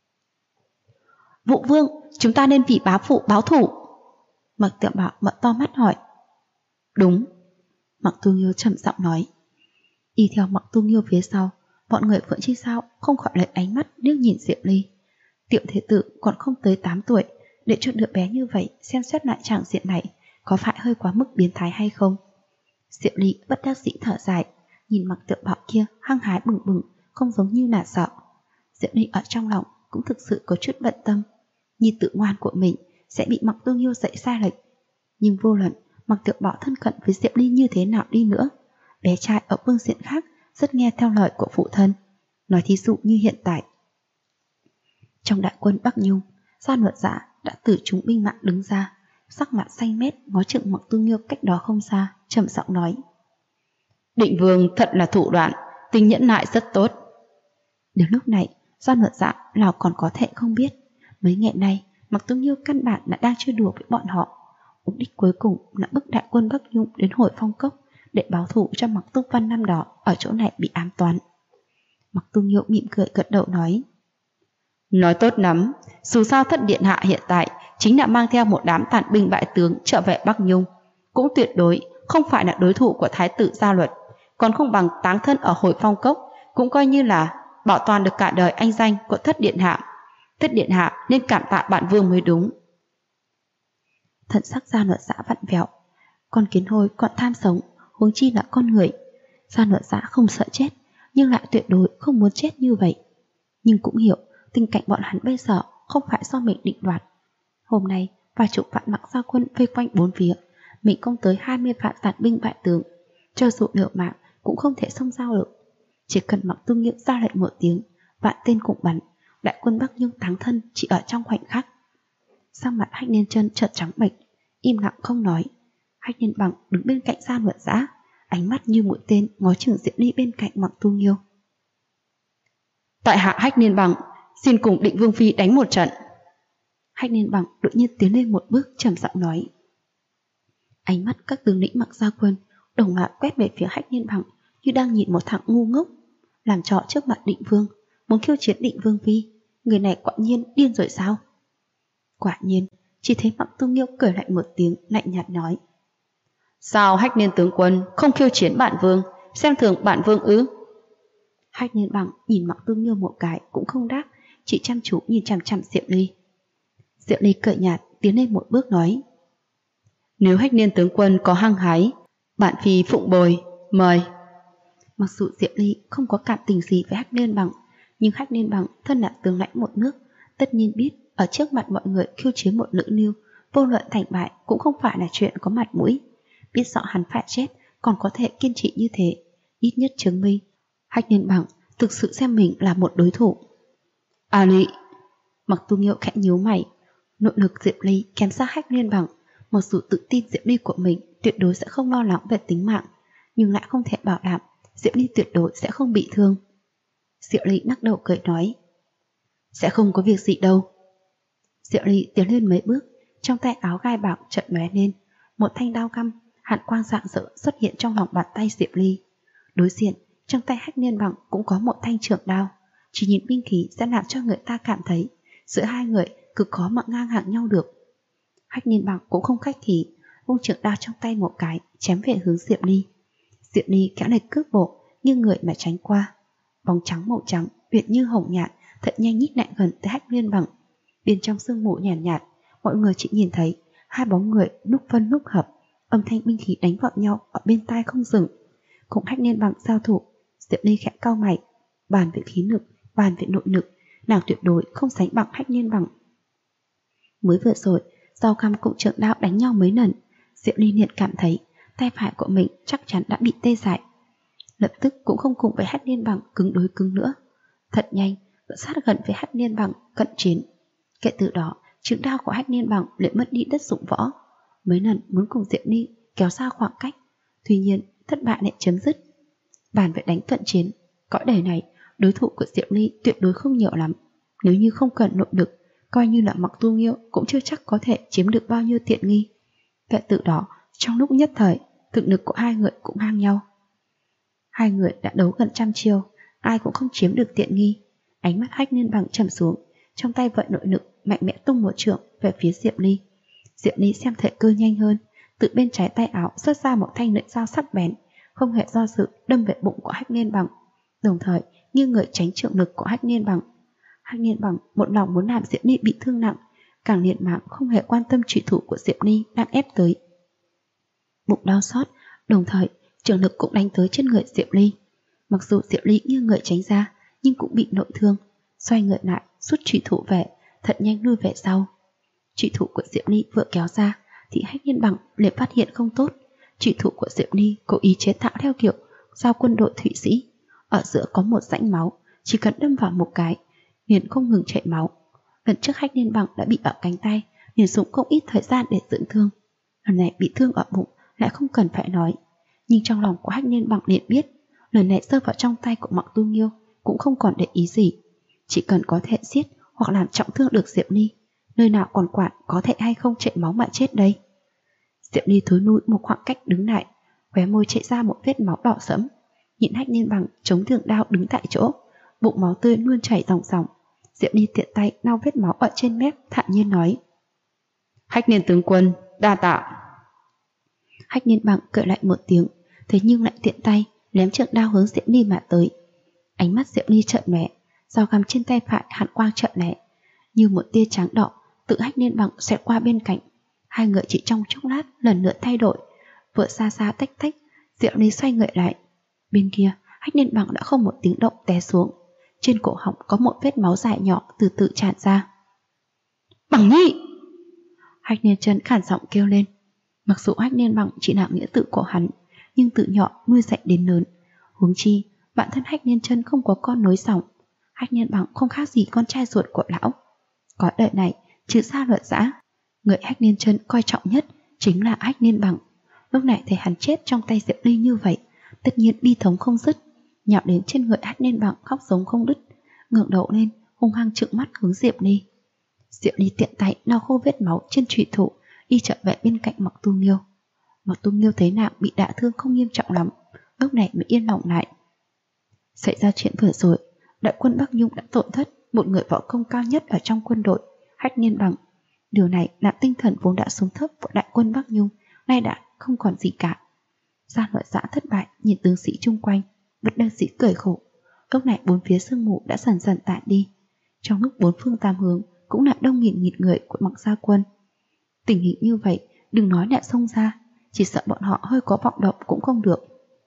Phụ vương, chúng ta nên vì bá phụ báo thù. Mặc Tiểu Bảo mở to mắt hỏi. Đúng, Mặc Tu Nghiêu trầm giọng nói. Y theo Mặc Tu Nghiêu phía sau, bọn người Phượng Chi Sao không khỏi lấy ánh mắt liếc nhìn Diệp Ly. Tiểu thế tử còn không tới 8 tuổi, để cho đứa bé như vậy xem xét lại tràng diện này có phải hơi quá mức biến thái hay không? Diệp Ly bất đắc dĩ thở dài, nhìn Mặc Tiểu Bảo kia hăng hái bừng bừng, không giống như là sợ. Diệp Ly ở trong lòng cũng thực sự có chút bận tâm, nhi tử ngoan của mình sẽ bị Mặc Tu Nghiêu dạy sai lệch. Nhưng vô luận Mặc Tiểu Bảo thân cận với Diệp Ly như thế nào đi nữa, bé trai ở phương diện khác rất nghe theo lời của phụ thân. Nói thí dụ như hiện tại, trong đại quân Bắc Nhung, Gia Luật Dạ đã từ chúng binh mạng đứng ra, sắc mặt xanh mét ngó chừng Mặc Tu Nghiêu cách đó không xa, trầm giọng nói: Định Vương thật là thủ đoạn, tính nhẫn nại rất tốt. Đến lúc này, Gia Luật Dạ nào còn có thể không biết, mấy ngày nay Mặc Tu Nghiêu căn bản đã đang chơi đùa với bọn họ. Mục đích cuối cùng là bức đại quân Bắc Nhung đến Hồi Phong Cốc để báo thù cho Mặc Tu Văn năm đó ở chỗ này bị ám toán. Mặc Tu Nghiêu mỉm cười gật đầu nói: Nói tốt lắm, dù sao Thất Điện Hạ hiện tại chính là mang theo một đám tàn binh bại tướng trở về Bắc Nhung, cũng tuyệt đối không phải là đối thủ của Thái tử Gia Luật, còn không bằng táng thân ở Hồi Phong Cốc, cũng coi như là bảo toàn được cả đời anh danh của Thất Điện Hạ. Thất Điện Hạ nên cảm tạ bản vương mới đúng. Thần sắc Gia Luật Dạ vặn vẹo, con kiến hôi còn tham sống, huống chi là con người. Gia Luật Dạ không sợ chết, nhưng lại tuyệt đối không muốn chết như vậy. Nhưng cũng hiểu tình cảnh bọn hắn bây giờ không phải do mình định đoạt. Hôm nay vài chục vạn Mặc gia quân vây quanh bốn phía, mình công tới 20 vạn tàn binh bại tướng, cho dù liều mạng cũng không thể xông giao được. Chỉ cần Mặc Tu Nghiêu ra lệnh một tiếng, vạn tên cùng bắn, đại quân Bắc Nhung thắng thân chỉ ở trong khoảnh khắc. Sang mặt Hách Liên Chân chợt trắng bệch, im lặng không nói. Hách Liên Bằng đứng bên cạnh Gia Luật Dạ, ánh mắt như mũi tên ngó chừng Diệp Ly bên cạnh Mặc Tu Nghiêu. Tại hạ Hách Liên Bằng xin cùng Định Vương phi đánh một trận. Hách Liên Bằng đột nhiên tiến lên một bước, trầm giọng nói. Ánh mắt các tướng lĩnh Mặc gia quân đồng loạt quét về phía Hách Liên Bằng như đang nhìn một thằng ngu ngốc, làm trò trước mặt Định Vương, muốn khiêu chiến Định Vương phi. Người này quả nhiên điên rồi sao? Quả nhiên, chỉ thấy Mặc Tu Nghiêu cười lạnh một tiếng, lạnh nhạt nói: Sao Hách Liên tướng quân không khiêu chiến bản vương, xem thường bản vương ư? Hách Liên Bằng nhìn Mặc Tu Nghiêu một cái cũng không đáp, chỉ chăm chú nhìn chằm chằm Diệp Ly. Diệp Ly cười nhạt tiến lên một bước nói: Nếu Hách Liên tướng quân có hăng hái, bản phi phụng bồi, mời. Mặc dù Diệp Ly không có cảm tình gì với Hách Liên Bằng, nhưng Hách Liên Bằng thân là tướng lãnh một nước, tất nhiên biết ở trước mặt mọi người khiêu chiến một nữ nương, vô luận thành bại cũng không phải là chuyện có mặt mũi. Biết rõ hắn phải chết, còn có thể kiên trì như thế, ít nhất chứng minh Hách Liên Bằng thực sự xem mình là một đối thủ. À lị, Mặc Tu Nghiêu khẽ nhíu mày. Nội lực Diệp Ly kém xa Hách Liên Bằng, mặc dù tự tin Diệp Ly của mình tuyệt đối sẽ không lo lắng về tính mạng, nhưng lại không thể bảo đảm Diệp Ly tuyệt đối sẽ không bị thương. Diệp Ly lắc đầu cười nói: Sẽ không có việc gì đâu. Diệp Ly tiến lên mấy bước, trong tay áo gai bạc chợt lóe lên, một thanh đao găm hàn quang rạng rỡ xuất hiện trong lòng bàn tay Diệp Ly. Đối diện, trong tay Hách Liên Bằng cũng có một thanh trường đao, chỉ nhìn binh khí sẽ làm cho người ta cảm thấy giữa hai người cực khó mà ngang hàng nhau được. Hách Liên Bằng cũng không khách khí, vung trường đao trong tay một cái, chém về hướng Diệp Ly. Diệp Ly kéo lệch cước bộ, nghiêng người mà tránh qua. Bóng trắng màu trắng, uyển như hồng nhạn, thật nhanh nhích lại gần tới Hách Liên Bằng. Bên trong sương mù nhàn nhạt, mọi người chỉ nhìn thấy hai bóng người núp phân núp hợp, âm thanh binh khí đánh vào nhau ở bên tai không dừng. Cùng Hách Liên Bằng giao thủ, Diệp Ly khẽ cau mày, bàn về khí lực, bàn về nội lực, nàng tuyệt đối không sánh bằng Hách Liên Bằng. Mới vừa rồi, dao găm cùng trượng đao đánh nhau mấy lần, Diệp Ly liền cảm thấy tay phải của mình chắc chắn đã bị tê dại. Lập tức cũng không cùng với Hách Liên Bằng cứng đối cứng nữa, thật nhanh sát gần với Hách Liên Bằng cận chiến. Kể từ đó, trượng đao của Hách Liên Bằng lại mất đi đất dụng võ, mấy lần muốn cùng Diệp Ly kéo xa khoảng cách, tuy nhiên thất bại lại chấm dứt. Bàn về đánh cận chiến, cõi đời này đối thủ của Diệp Ly tuyệt đối không nhiều lắm, nếu như không cần nội lực, coi như là Mặc Tu Nghiêu cũng chưa chắc có thể chiếm được bao nhiêu tiện nghi. Kể từ đó, trong lúc nhất thời, thực lực của hai người cũng ngang nhau. Hai người đã đấu gần trăm chiêu, ai cũng không chiếm được tiện nghi. Ánh mắt Hách Liên Bằng trầm xuống, trong tay vận nội lực mạnh mẽ tung một trượng về phía Diệp Ly. Diệp Ly xem thời cơ nhanh hơn, từ bên trái tay áo xuất ra một thanh lưỡi dao sắc bén, không hề do dự đâm về bụng của Hách Liên Bằng, đồng thời nghiêng người tránh trượng lực của Hách Liên Bằng. Hách Liên Bằng một lòng muốn làm Diệp Ly bị thương nặng, càng liệt mạng không hề quan tâm trùy thủ của Diệp Ly đang ép tới. Bụng đau xót, đồng thời trường lực cũng đánh tới trên người Diệp Ly. Mặc dù Diệp Ly nghiêng người tránh ra, nhưng cũng bị nội thương, xoay người lại rút trùy thủ về, thật nhanh lui về sau. Trùy thủ của Diệp Ly vừa kéo ra thì Hách Liên Bằng liền phát hiện không tốt. Trùy thủ của Diệp Ly cố ý chế tạo theo kiểu giao quân đội Thụy Sĩ, ở giữa có một rãnh máu, chỉ cần đâm vào một cái liền không ngừng chảy máu. Lần trước Hách Liên Bằng đã bị ở cánh tay, liền dùng không ít thời gian để dưỡng thương. Lần này bị thương ở bụng lại không cần phải nói, nhưng trong lòng của Hách Liên Bằng liền biết, lần này rơi vào trong tay của Mạc Tu Nghiêu cũng không còn để ý gì, chỉ cần có thể giết hoặc làm trọng thương được Diệp Ni, nơi nào còn quản có thể hay không chảy máu mà chết đây. Diệp Ni thối lui một khoảng cách đứng lại, khóe môi chảy ra một vết máu đỏ sẫm, nhìn Hách Liên Bằng chống thương đao đứng tại chỗ, bụng máu tươi luôn chảy ròng ròng. Diệp Ni tiện tay lau vết máu ở trên mép, thản nhiên nói: Hách Liên tướng quân, đa tạ. Hách Liên Bằng cười lại một tiếng, thế nhưng lại tiện tay ném trượng đao hướng Diệp Ni mà tới. Ánh mắt Diệp Ni trợn mẹ, dao găm trên tay phải hàn quang trợn lẻ, như một tia trắng đỏ tự Hách Liên Bằng xẹt qua bên cạnh. Hai người chỉ trong chốc lát lần lượt thay đổi, vừa xa xa tách tách. Diệp Ni xoay người lại, bên kia Hách Liên Bằng đã không một tiếng động té xuống, trên cổ họng có một vết máu dài nhỏ từ từ tràn ra. Bằng Nhi! Hách Liên Chân khản giọng kêu lên. Mặc dù Hách Liên Bằng chỉ là nghĩa tử của hắn, nhưng từ nhỏ nuôi dạy đến lớn, huống chi bản thân Hách Liên Chân không có con nối dòng. Hách Liên Bằng không khác gì con trai ruột của lão. Có đời này trừ Gia Luật Dã, người Hách Liên Chân coi trọng nhất chính là Hách Liên Bằng. Lúc này thấy hắn chết trong tay Diệp Ly như vậy, tất nhiên bi thống không dứt, nhào đến trên người Hách Liên Bằng khóc giống không đứt, ngẩng đầu lên hung hăng trợn mắt hướng Diệp Ly. Diệp Ly tiện tay lau khô vết máu trên trụy thủ, đi trở về bên cạnh Mạc Tu Nghiêu. Mạc Tu Nghiêu thấy nàng bị đả thương không nghiêm trọng lắm, lúc này mới yên lòng lại. Xảy ra chuyện vừa rồi, đại quân Bắc Nhung đã tổn thất một người võ công cao nhất ở trong quân đội, Hách Liên Bằng. Điều này làm tinh thần vốn đã xuống thấp của đại quân Bắc Nhung nay đã không còn gì cả. Gia Luật Dã thất bại, nhìn tướng sĩ chung quanh bất đắc dĩ cười khổ. Lúc này bốn phía sương mù đã dần dần tản đi, trong lúc bốn phương tám hướng cũng là đông nghìn nghịt người của Mạc gia quân. Tình hình như vậy, đừng nói lại xông ra, chỉ sợ bọn họ hơi có vọng động cũng không được.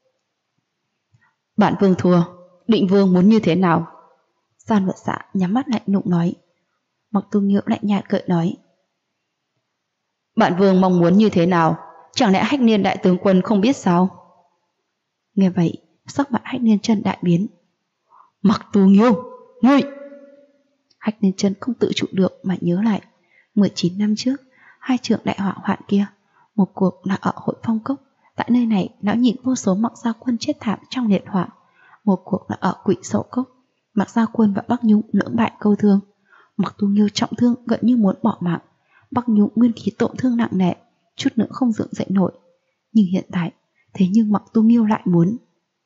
Bản vương thua, định vương muốn như thế nào? Gia Luật Dã nhắm mắt lạnh lùng nói. Mạc Tu Nghiêu lạnh nhạt cười nói: Bản vương mong muốn như thế nào? Chẳng lẽ Hách Liên đại tướng quân không biết sao? Nghe vậy, sắc mặt Hách Liên Chân đại biến. Mạc Tu Nghiêu, ngươi! Hách Liên Chân không tự chủ được mà nhớ lại 19 năm trước, hai trường đại hỏa hoạn kia, một cuộc là ở Hội Phong Cốc. Tại nơi này, lão nhìn vô số Mạc gia quân chết thảm trong liệt hỏa. Một cuộc là ở Quỷ Sậu Cốc, Mạc gia quân và Bắc Nhung lưỡng bại câu thương. Mạc Tu Nghiêu trọng thương gần như muốn bỏ mạng, Bắc Nhung nguyên khí tổn thương nặng nề, chút nữa không dựng dậy nổi. Nhưng hiện tại, thế nhưng Mạc Tu Nghiêu lại muốn.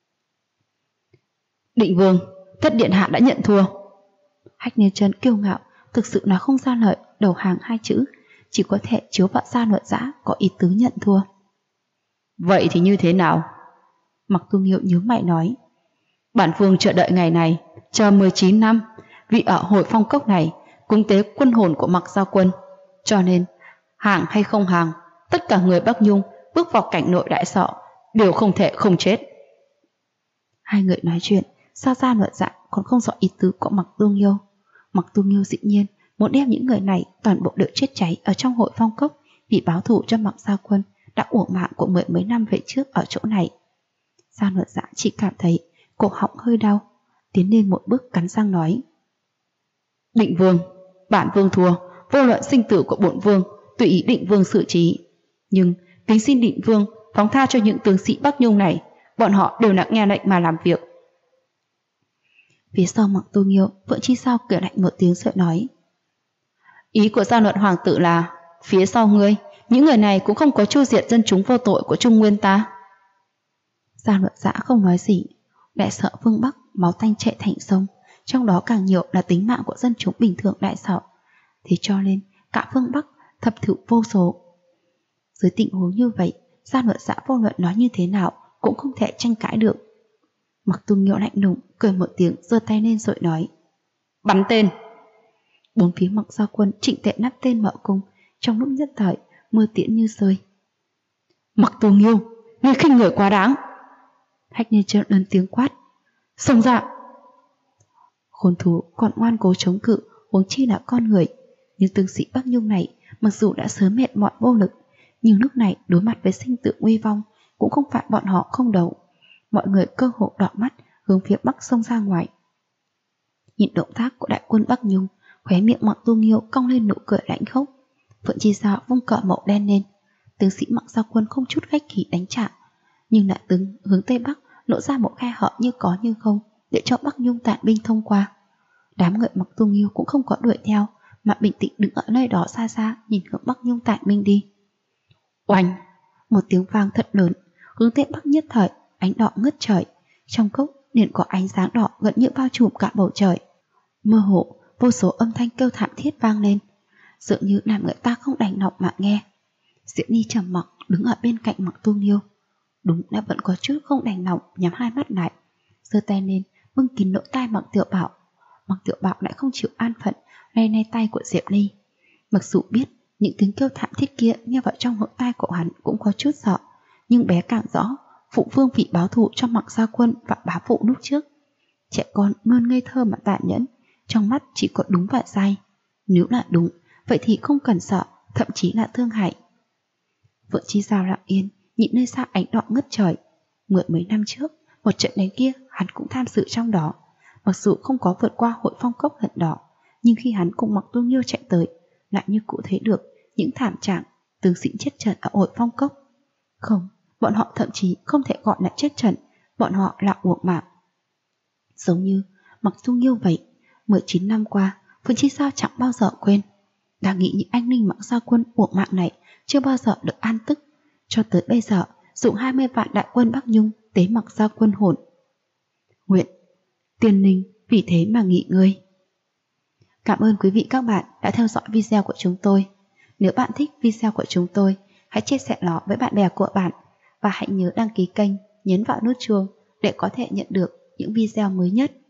Định vương, Thất điện hạ đã nhận thua. Hách Liên Chân kiêu ngạo, thực sự nói không ra lời đầu hàng hai chữ, chỉ có thể chiếu vào Gia Luật Dã có ý tứ nhận thua. Vậy thì như thế nào? Mạc Tu Nghiêu nhíu mày nói. Bản vương chờ đợi ngày này, chờ 19 năm, vì ở Hội Phong Cốc này cúng tế quân hồn của Mạc gia quân, cho nên hàng hay không hàng, tất cả người Bắc Nhung bước vào cảnh nội đại sọ đều không thể không chết. Hai người nói chuyện, sao Gia Luật Dã còn không rõ ý tứ của Mạc Tu Nghiêu. Mạc Tu Nghiêu dĩ nhiên muốn đem những người này toàn bộ đều chết cháy ở trong Hội Phong Cốc, vì báo thù cho Mạc gia quân đã uổng mạng của mười mấy năm về trước ở chỗ này. Gia Luật Dã chỉ cảm thấy cổ họng hơi đau, tiến lên một bước cắn răng nói: Định vương, bản vương thua, vô luận sinh tử của bổn vương tùy ý định vương xử trí, nhưng kính xin định vương phóng tha cho những tướng sĩ Bắc Nhung này, bọn họ đều là nghe lệnh mà làm việc. Phía sau Mạc Tu Nghiêu Phượng Chi Sao cười lạnh một tiếng rồi nói: Ý của Gia Luật hoàng tử là phía sau ngươi, những người này cũng không có chu diệt dân chúng vô tội của Trung Nguyên ta. Gia Luật Dã không nói gì, đại sợ phương Bắc máu tanh chảy thành sông, trong đó càng nhiều là tính mạng của dân chúng bình thường đại sợ, thế cho nên cả phương Bắc thập thử vô số. Dưới tình huống như vậy, Gia Luật Dã vô luận nói như thế nào cũng không thể tranh cãi được. Mạc Tu Nghiêu lạnh lùng cười một tiếng, giơ tay lên rồi nói: Bắn tên. Bốn phía Mạc gia quân trịnh tệ nắp tên mở cung, trong lúc nhất thời mưa tiễn như rơi. Mạc Tu Nghiêu, ngươi khinh người quá đáng. Hách Liên Chân lớn tiếng quát: Xông ra. Khốn thú còn ngoan cố chống cự, huống chi là con người. Nhưng tướng sĩ Bắc Nhung này mặc dù đã sớm mệt mỏi vô lực, nhưng lúc này đối mặt với sinh tử nguy vong cũng không phải bọn họ không đấu. Mọi người cơ hồ đỏ mắt hướng phía Bắc xông ra ngoài. Nhìn động tác của đại quân Bắc Nhung, khóe miệng Mạc Tu Nghiêu cong lên nụ cười lãnh khốc. Phượng Chi Giao vung cờ màu đen lên. Tướng sĩ Mặc Gia Quân không chút khách khí đánh chạm, nhưng lại tướng hướng Tây Bắc lộ ra một khe hở như có như không để cho Bắc Nhung tản binh thông qua. Đám người Mặc Tu Nghiêu cũng không có đuổi theo, mà bình tĩnh đứng ở nơi đó xa xa nhìn hướng Bắc Nhung tản binh đi. Oanh! Một tiếng vang thật lớn, hướng Tây Bắc nhất thời ánh đỏ ngất trời, trong cốc liền có ánh sáng đỏ gần như bao trùm cả bầu trời. Mơ hồ vô số âm thanh kêu thảm thiết vang lên, dường như làm người ta không đành lòng mà nghe. Diễm Nhi trầm mặc đứng ở bên cạnh Mặc Tu Nghiêu, đúng là vẫn có chút không đành lòng, nhắm hai mắt lại, giơ tay lên bưng kín lỗ tai Mặc Tiểu Bảo. Mặc Tiểu Bảo lại không chịu an phận lay lay tay của Diệp Ly. Mặc dù biết những tiếng kêu thảm thiết kia nghe vào trong lỗ tai của hắn cũng có chút sợ, nhưng bé càng rõ phụ vương vì báo thù cho Mặc Gia Quân và bá phụ lúc trước. Trẻ con luôn ngây thơ mà tàn nhẫn, trong mắt chỉ có đúng và sai. Nếu là đúng, vậy thì không cần sợ, thậm chí là thương hại. Phượng Chi Giao lặng yên nhìn nơi xa ánh đỏ ngất trời. Mười mấy năm trước, một trận đánh kia hắn cũng tham dự trong đó. Mặc dù không có vượt qua hội phong cốc lần đó, nhưng khi hắn cùng Mặc Tu Nghiêu chạy tới, lại như cụ thấy được những thảm trạng tướng sĩ chết trận ở hội phong cốc. Không, bọn họ thậm chí không thể gọi là chết trận, bọn họ là uổng mạng. Giống như Mặc Tu Nghiêu vậy, 19 năm qua, Phượng Chi Giao chẳng bao giờ quên. Đang nghĩ những anh linh Mặc Gia Quân uổng mạng này chưa bao giờ được an tức, cho tới bây giờ dùng 20 vạn đại quân Bắc Nhung tế Mặc Gia Quân hồn. Nguyện Tiên Ninh vì thế mà nghỉ ngơi. Cảm ơn quý vị các bạn đã theo dõi video của chúng tôi. Nếu bạn thích video của chúng tôi, hãy chia sẻ nó với bạn bè của bạn và hãy nhớ đăng ký kênh, nhấn vào nút chuông để có thể nhận được những video mới nhất.